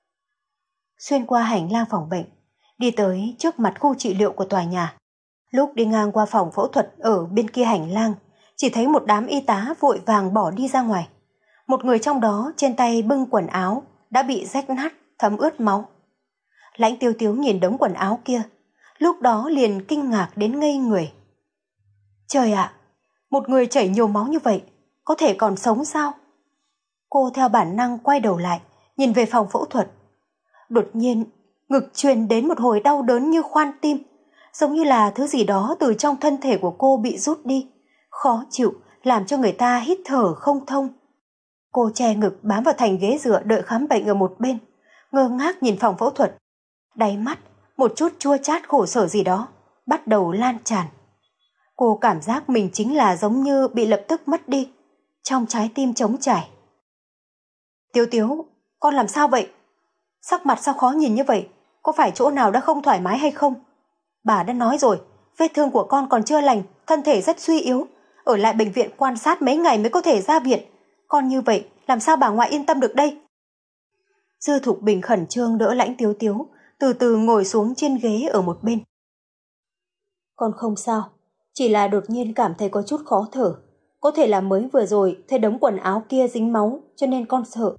Xuyên qua hành lang phòng bệnh, đi tới trước mặt khu trị liệu của tòa nhà. Lúc đi ngang qua phòng phẫu thuật ở bên kia hành lang, chỉ thấy một đám y tá vội vàng bỏ đi ra ngoài. Một người trong đó trên tay bưng quần áo đã bị rách nát, thấm ướt máu. Lãnh Tiếu Tiếu nhìn đống quần áo kia, lúc đó liền kinh ngạc đến ngây người. Trời ạ, một người chảy nhiều máu như vậy, có thể còn sống sao? Cô theo bản năng quay đầu lại, nhìn về phòng phẫu thuật. Đột nhiên, ngực truyền đến một hồi đau đớn như khoan tim, giống như là thứ gì đó từ trong thân thể của cô bị rút đi, khó chịu, làm cho người ta hít thở không thông. Cô che ngực bám vào thành ghế dựa đợi khám bệnh ở một bên, ngơ ngác nhìn phòng phẫu thuật. Đáy mắt, một chút chua chát khổ sở gì đó, bắt đầu lan tràn. Cô cảm giác mình chính là giống như bị lập tức mất đi, trong trái tim trống trải. Tiếu Tiếu, con làm sao vậy? Sắc mặt sao khó nhìn như vậy? Có phải chỗ nào đã không thoải mái hay không? Bà đã nói rồi, vết thương của con còn chưa lành, thân thể rất suy yếu. Ở lại bệnh viện quan sát mấy ngày mới có thể ra viện. Con như vậy, làm sao bà ngoại yên tâm được đây? Dư Thục Bình khẩn trương đỡ Lãnh Tiếu Tiếu, từ từ ngồi xuống trên ghế ở một bên. Con không sao, chỉ là đột nhiên cảm thấy có chút khó thở. Có thể là mới vừa rồi thấy đống quần áo kia dính máu, cho nên con sợ.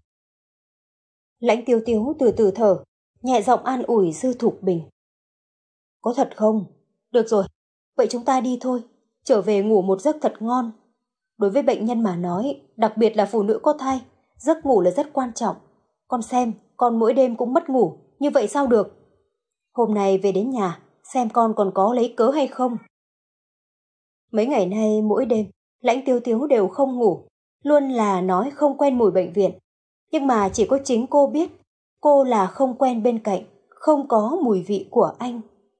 Lãnh Tiếu Tiếu từ từ thở, nhẹ giọng an ủi Dư Thục Bình. Có thật không? Được rồi, vậy chúng ta đi thôi, trở về ngủ một giấc thật ngon. Đối với bệnh nhân mà nói, đặc biệt là phụ nữ có thai, giấc ngủ là rất quan trọng. Con xem, con mỗi đêm cũng mất ngủ, như vậy sao được? Hôm nay về đến nhà, xem con còn có lấy cớ hay không. Mấy ngày nay mỗi đêm, Lãnh Tiếu Tiếu đều không ngủ, luôn là nói không quen mùi bệnh viện. Nhưng mà chỉ có chính cô biết, cô là không quen bên cạnh, không có mùi vị của anh.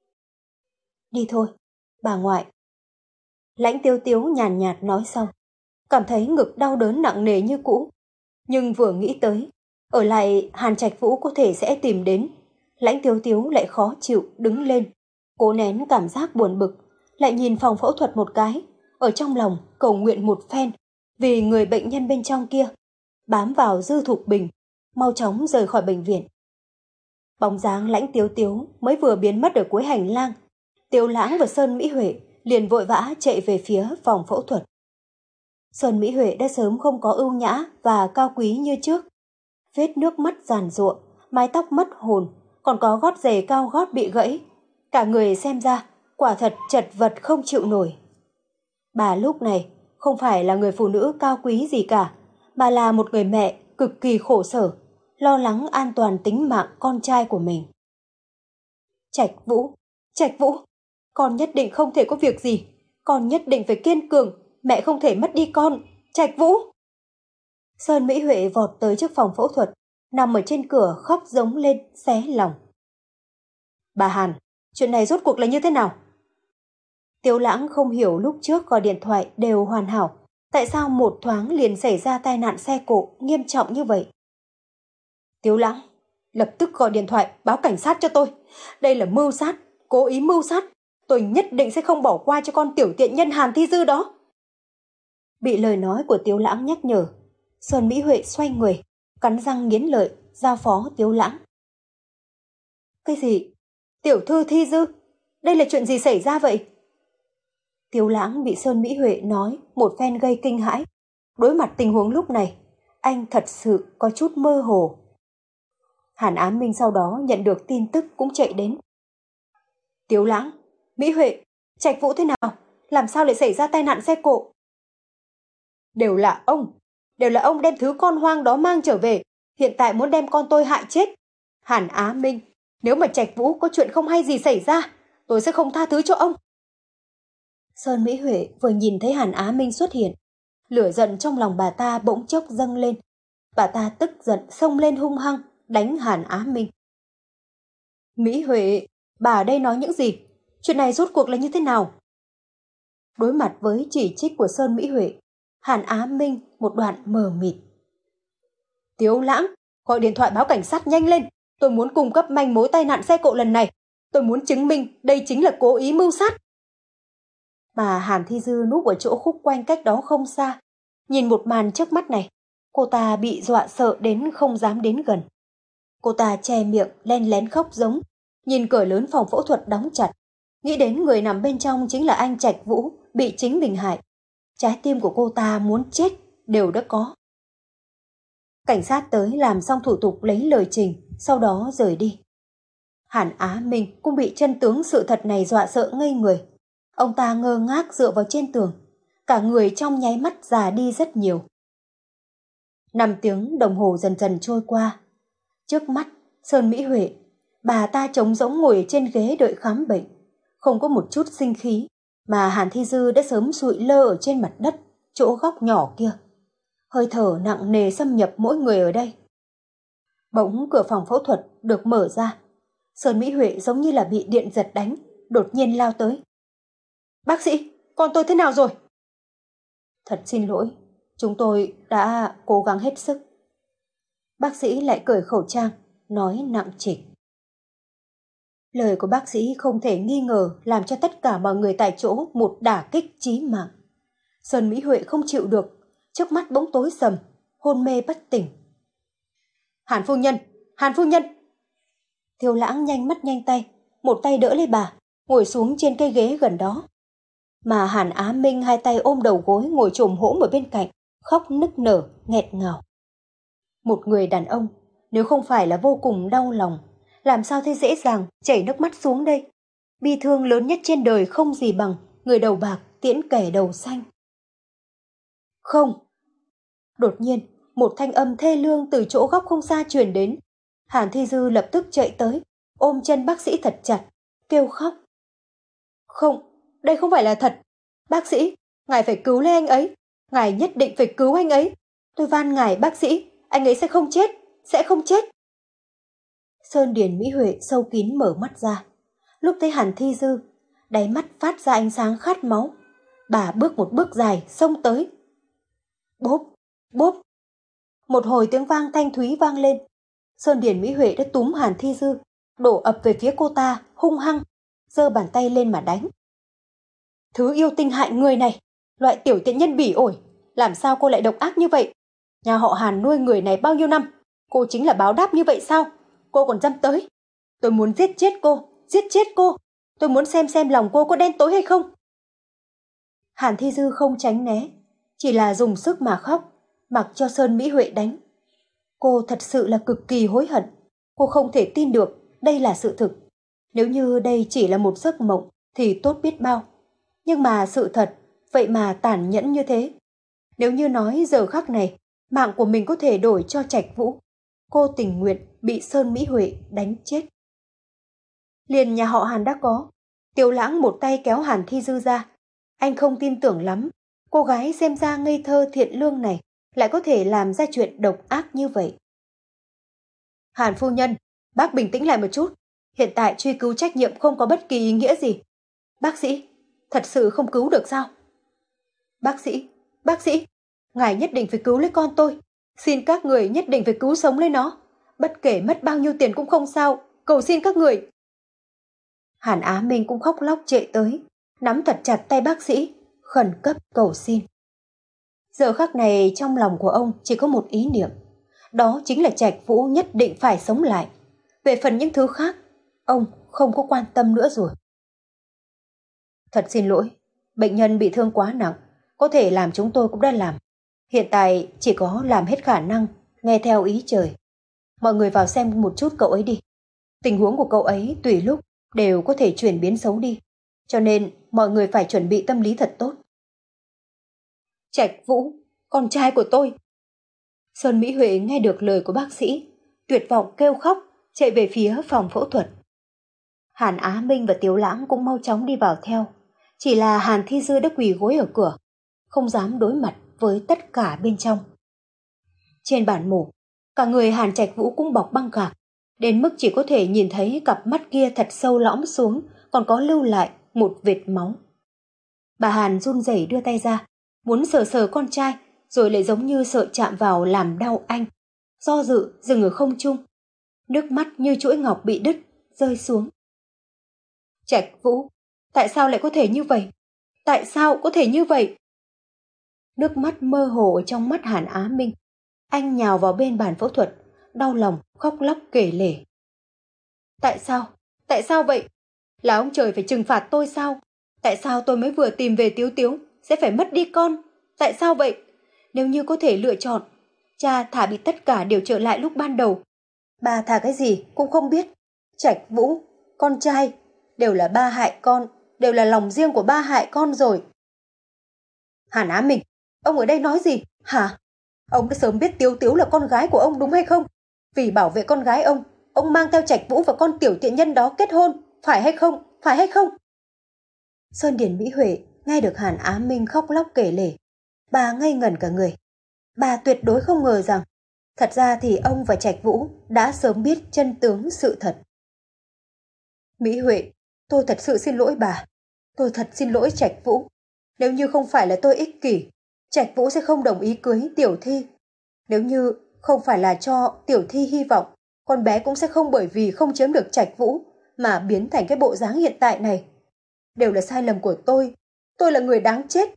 Đi thôi, bà ngoại. Lãnh Tiếu Tiếu nhàn nhạt nói xong, cảm thấy ngực đau đớn nặng nề như cũ. Nhưng vừa nghĩ tới, ở lại Hàn Trạch Vũ có thể sẽ tìm đến, Lãnh Tiếu Tiếu lại khó chịu đứng lên, cố nén cảm giác buồn bực, lại nhìn phòng phẫu thuật một cái, ở trong lòng cầu nguyện một phen vì người bệnh nhân bên trong kia, bám vào Dư Thục Bình, mau chóng rời khỏi bệnh viện. Bóng dáng Lãnh Tiếu Tiếu mới vừa biến mất ở cuối hành lang, Tiếu Lãng và Sơn Mỹ Huệ liền vội vã chạy về phía phòng phẫu thuật. Sơn Mỹ Huệ đã sớm không có ưu nhã và cao quý như trước. Vết nước mắt giàn giụa, mái tóc mất hồn, còn có gót giày cao gót bị gãy. Cả người xem ra, quả thật chật vật không chịu nổi. Bà lúc này không phải là người phụ nữ cao quý gì cả, mà là một người mẹ cực kỳ khổ sở, lo lắng an toàn tính mạng con trai của mình. Trạch Vũ, Trạch Vũ, con nhất định không thể có việc gì, con nhất định phải kiên cường, mẹ không thể mất đi con, Trạch Vũ. Sơn Mỹ Huệ vọt tới trước phòng phẫu thuật, nằm ở trên cửa khóc giống lên, xé lòng. Bà Hàn, chuyện này rốt cuộc là như thế nào? Tiếu Lãng không hiểu lúc trước gọi điện thoại đều hoàn hảo, tại sao một thoáng liền xảy ra tai nạn xe cộ nghiêm trọng như vậy? Tiếu Lãng, lập tức gọi điện thoại báo cảnh sát cho tôi. Đây là mưu sát, cố ý mưu sát. Tôi nhất định sẽ không bỏ qua cho con tiểu tiện nhân Hàn Thi Dư đó. Bị lời nói của Tiếu Lãng nhắc nhở, Sơn Mỹ Huệ xoay người, cắn răng nghiến lợi, giao phó Tiếu Lãng. Cái gì? Tiểu thư Thi Dư? Đây là chuyện gì xảy ra vậy? Tiếu Lãng bị Sơn Mỹ Huệ nói một phen gây kinh hãi. Đối mặt tình huống lúc này, anh thật sự có chút mơ hồ. Hàn Á Minh sau đó nhận được tin tức cũng chạy đến. Tiếu Lãng, Mỹ Huệ, Trạch Vũ thế nào? Làm sao lại xảy ra tai nạn xe cộ? Đều là ông, đều là ông đem thứ con hoang đó mang trở về, hiện tại muốn đem con tôi hại chết. Hàn Á Minh, nếu mà Trạch Vũ có chuyện không hay gì xảy ra, tôi sẽ không tha thứ cho ông. Sơn Mỹ Huệ vừa nhìn thấy Hàn Á Minh xuất hiện, lửa giận trong lòng bà ta bỗng chốc dâng lên. Bà ta tức giận xông lên hung hăng, đánh Hàn Á Minh. Mỹ Huệ, bà ở đây nói những gì? Chuyện này rốt cuộc là như thế nào? Đối mặt với chỉ trích của Sơn Mỹ Huệ, Hàn Á Minh một đoạn mờ mịt. Tiếu Lãng, gọi điện thoại báo cảnh sát nhanh lên. Tôi muốn cung cấp manh mối tai nạn xe cộ lần này. Tôi muốn chứng minh đây chính là cố ý mưu sát. Mà Hàn Thi Dư núp ở chỗ khúc quanh cách đó không xa. Nhìn một màn trước mắt này, cô ta bị dọa sợ đến không dám đến gần. Cô ta che miệng len lén khóc giống, nhìn cửa lớn phòng phẫu thuật đóng chặt. Nghĩ đến người nằm bên trong chính là anh Trạch Vũ bị chính mình hại. Trái tim của cô ta muốn chết đều đã có. Cảnh sát tới làm xong thủ tục lấy lời trình, sau đó rời đi. Hàn Á Minh cũng bị chân tướng sự thật này dọa sợ ngây người. Ông ta ngơ ngác dựa vào trên tường, cả người trong nháy mắt già đi rất nhiều. Năm tiếng đồng hồ dần dần trôi qua. Trước mắt, Sơn Mỹ Huệ, bà ta trống rỗng ngồi trên ghế đợi khám bệnh, không có một chút sinh khí, mà Hàn Thi Dư đã sớm sụi lơ ở trên mặt đất, chỗ góc nhỏ kia. Hơi thở nặng nề xâm nhập mỗi người ở đây. Bỗng cửa phòng phẫu thuật được mở ra. Sơn Mỹ Huệ giống như là bị điện giật đánh, đột nhiên lao tới. Bác sĩ, con tôi thế nào rồi? Thật xin lỗi, chúng tôi đã cố gắng hết sức. Bác sĩ lại cởi khẩu trang, nói nặng trịch. Lời của bác sĩ không thể nghi ngờ làm cho tất cả mọi người tại chỗ một đả kích chí mạng. Sơn Mỹ Huệ không chịu được, trước mắt bỗng tối sầm, hôn mê bất tỉnh. Hàn phu nhân, Hàn phu nhân! Tiêu Lãng nhanh mắt nhanh tay, một tay đỡ lấy bà, ngồi xuống trên cây ghế gần đó. Mà Hàn Á Minh hai tay ôm đầu gối ngồi chồm hổm ở bên cạnh, khóc nức nở, nghẹt ngào. Một người đàn ông, nếu không phải là vô cùng đau lòng, làm sao thế dễ dàng chảy nước mắt xuống đây? Bi thương lớn nhất trên đời không gì bằng người đầu bạc tiễn kẻ đầu xanh. Không! Đột nhiên, một thanh âm thê lương từ chỗ góc không xa truyền đến. Hàn Thi Dư lập tức chạy tới, ôm chân bác sĩ thật chặt, kêu khóc. Không, đây không phải là thật. Bác sĩ, ngài phải cứu lấy anh ấy. Ngài nhất định phải cứu anh ấy. Tôi van ngài bác sĩ, anh ấy sẽ không chết, sẽ không chết. Sơn Điền Mỹ Huệ sâu kín mở mắt ra. Lúc thấy Hàn Thi Dư, đáy mắt phát ra ánh sáng khát máu. Bà bước một bước dài, xông tới. Bốp, bốp. Một hồi tiếng vang thanh thúy vang lên. Sơn Điền Mỹ Huệ đã túm Hàn Thi Dư, đổ ập về phía cô ta, hung hăng, giơ bàn tay lên mà đánh. Thứ yêu tinh hại người này, loại tiểu tiện nhân bỉ ổi, làm sao cô lại độc ác như vậy? Nhà họ Hàn nuôi người này bao nhiêu năm, cô chính là báo đáp như vậy sao? Cô còn dám tới. Tôi muốn giết chết cô, giết chết cô. Tôi muốn xem xem lòng cô có đen tối hay không. Hàn Thi Dư không tránh né, chỉ là dùng sức mà khóc, mặc cho Sơn Mỹ Huệ đánh. Cô thật sự là cực kỳ hối hận. Cô không thể tin được đây là sự thực. Nếu như đây chỉ là một giấc mộng thì tốt biết bao. Nhưng mà sự thật, vậy mà tàn nhẫn như thế. Nếu như nói giờ khắc này, mạng của mình có thể đổi cho Trạch Vũ, cô tình nguyện bị Sơn Mỹ Huệ đánh chết. Liền nhà họ Hàn đã có. Tiêu Lãng một tay kéo Hàn Thi Dư ra. Anh không tin tưởng lắm, cô gái xem ra ngây thơ thiện lương này lại có thể làm ra chuyện độc ác như vậy. Hàn phu nhân, bác bình tĩnh lại một chút. Hiện tại truy cứu trách nhiệm không có bất kỳ ý nghĩa gì. Bác sĩ, thật sự không cứu được sao? Bác sĩ, bác sĩ, ngài nhất định phải cứu lấy con tôi. Xin các người nhất định phải cứu sống lấy nó. Bất kể mất bao nhiêu tiền cũng không sao, cầu xin các người. Hàn Á Minh cũng khóc lóc chạy tới, nắm thật chặt tay bác sĩ, khẩn cấp cầu xin. Giờ khắc này trong lòng của ông chỉ có một ý niệm, đó chính là Trạch Vũ nhất định phải sống lại. Về phần những thứ khác, ông không có quan tâm nữa rồi. Thật xin lỗi, bệnh nhân bị thương quá nặng, có thể làm chúng tôi cũng đã làm. Hiện tại chỉ có làm hết khả năng, nghe theo ý trời. Mọi người vào xem một chút cậu ấy đi. Tình huống của cậu ấy tùy lúc đều có thể chuyển biến xấu đi, cho nên mọi người phải chuẩn bị tâm lý thật tốt. Trạch Vũ, con trai của tôi. Sơn Mỹ Huệ nghe được lời của bác sĩ, tuyệt vọng kêu khóc, chạy về phía phòng phẫu thuật. Hàn Á Minh và Tiếu Lãng cũng mau chóng đi vào theo. Chỉ là Hàn Thi Dư đã quỳ gối ở cửa, không dám đối mặt với tất cả bên trong. Trên bàn mổ, cả người Hàn Trạch Vũ cũng bọc băng gạc, đến mức chỉ có thể nhìn thấy cặp mắt kia thật sâu lõm xuống, còn có lưu lại một vệt máu. Bà Hàn run rẩy đưa tay ra, muốn sờ sờ con trai, rồi lại giống như sợ chạm vào làm đau anh. Do dự dừng ở không trung, nước mắt như chuỗi ngọc bị đứt, rơi xuống. Trạch Vũ, tại sao lại có thể như vậy? Tại sao có thể như vậy? Nước mắt mơ hồ trong mắt Hàn Á Minh. Anh nhào vào bên bàn phẫu thuật, đau lòng khóc lóc kể lể. Tại sao? Tại sao vậy? Là ông trời phải trừng phạt tôi sao? Tại sao tôi mới vừa tìm về Tiếu Tiếu sẽ phải mất đi con? Tại sao vậy? Nếu như có thể lựa chọn, cha thà bị tất cả đều trở lại lúc ban đầu. Ba thà cái gì cũng không biết. Trạch Vũ, con trai, đều là ba hại con, đều là lòng riêng của ba hại con rồi. Hàn Á Minh, ông ở đây nói gì? Hả? Ông đã sớm biết Tiếu Tiếu là con gái của ông đúng hay không? Vì bảo vệ con gái ông, ông mang theo Trạch Vũ và con tiểu tiện nhân đó kết hôn, phải hay không? Phải hay không? Sơn Điền Mỹ Huệ nghe được Hàn Á Minh khóc lóc kể lể, bà ngây ngẩn cả người. Bà tuyệt đối không ngờ rằng, thật ra thì ông và Trạch Vũ đã sớm biết chân tướng sự thật. Mỹ Huệ, tôi thật sự xin lỗi bà. Tôi thật xin lỗi Trạch Vũ. Nếu như không phải là tôi ích kỷ, Trạch Vũ sẽ không đồng ý cưới Tiểu Thi. Nếu như không phải là cho Tiểu Thi hy vọng, con bé cũng sẽ không bởi vì không chiếm được Trạch Vũ mà biến thành cái bộ dáng hiện tại này. Đều là sai lầm của tôi. Tôi là người đáng chết.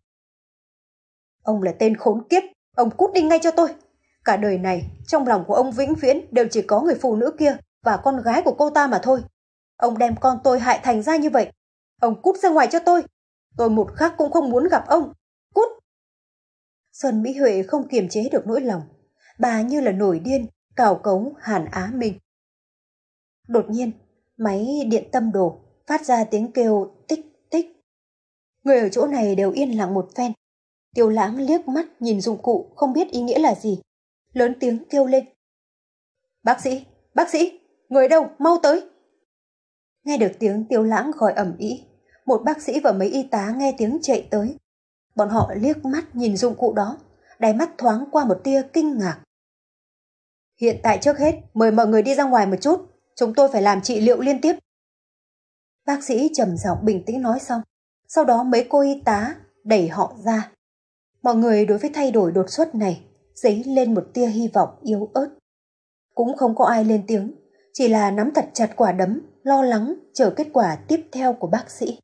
Ông là tên khốn kiếp. Ông cút đi ngay cho tôi. Cả đời này, trong lòng của ông vĩnh viễn đều chỉ có người phụ nữ kia và con gái của cô ta mà thôi. Ông đem con tôi hại thành ra như vậy. Ông cút ra ngoài cho tôi. Tôi một khắc cũng không muốn gặp ông. Cút! Sơn Mỹ Huệ không kiềm chế được nỗi lòng. Bà như là nổi điên, cào cấu Hàn Á Minh. Đột nhiên, máy điện tâm đồ phát ra tiếng kêu tích tích. Người ở chỗ này đều yên lặng một phen. Tiêu Lãng liếc mắt nhìn dụng cụ không biết ý nghĩa là gì, lớn tiếng kêu lên. Bác sĩ, Bác sĩ, người đâu, mau tới. Nghe được tiếng Tiêu Lãng gọi ầm ĩ, một bác sĩ và mấy y tá nghe tiếng chạy tới. Bọn họ liếc mắt nhìn dụng cụ đó, đáy mắt thoáng qua một tia kinh ngạc. Hiện tại trước hết, mời mọi người đi ra ngoài một chút, chúng tôi phải làm trị liệu liên tiếp. Bác sĩ trầm giọng bình tĩnh nói xong, sau đó mấy cô y tá đẩy họ ra. Mọi người đối với thay đổi đột xuất này dấy lên một tia hy vọng yếu ớt. Cũng không có ai lên tiếng, chỉ là nắm thật chặt quả đấm, lo lắng chờ kết quả tiếp theo của bác sĩ.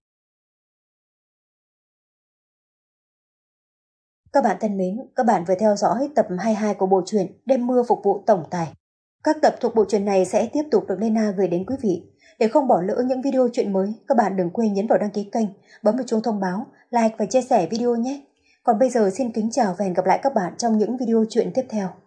Các bạn thân mến, các bạn vừa theo dõi tập hai mươi hai của bộ truyện Đêm mưa phục vụ tổng tài. Các tập thuộc bộ truyện này sẽ tiếp tục được Lena gửi đến quý vị. Để không bỏ lỡ những video truyện mới, các bạn đừng quên nhấn vào đăng ký kênh, bấm vào chuông thông báo, like và chia sẻ video nhé. Còn bây giờ xin kính chào và hẹn gặp lại các bạn trong những video truyện tiếp theo.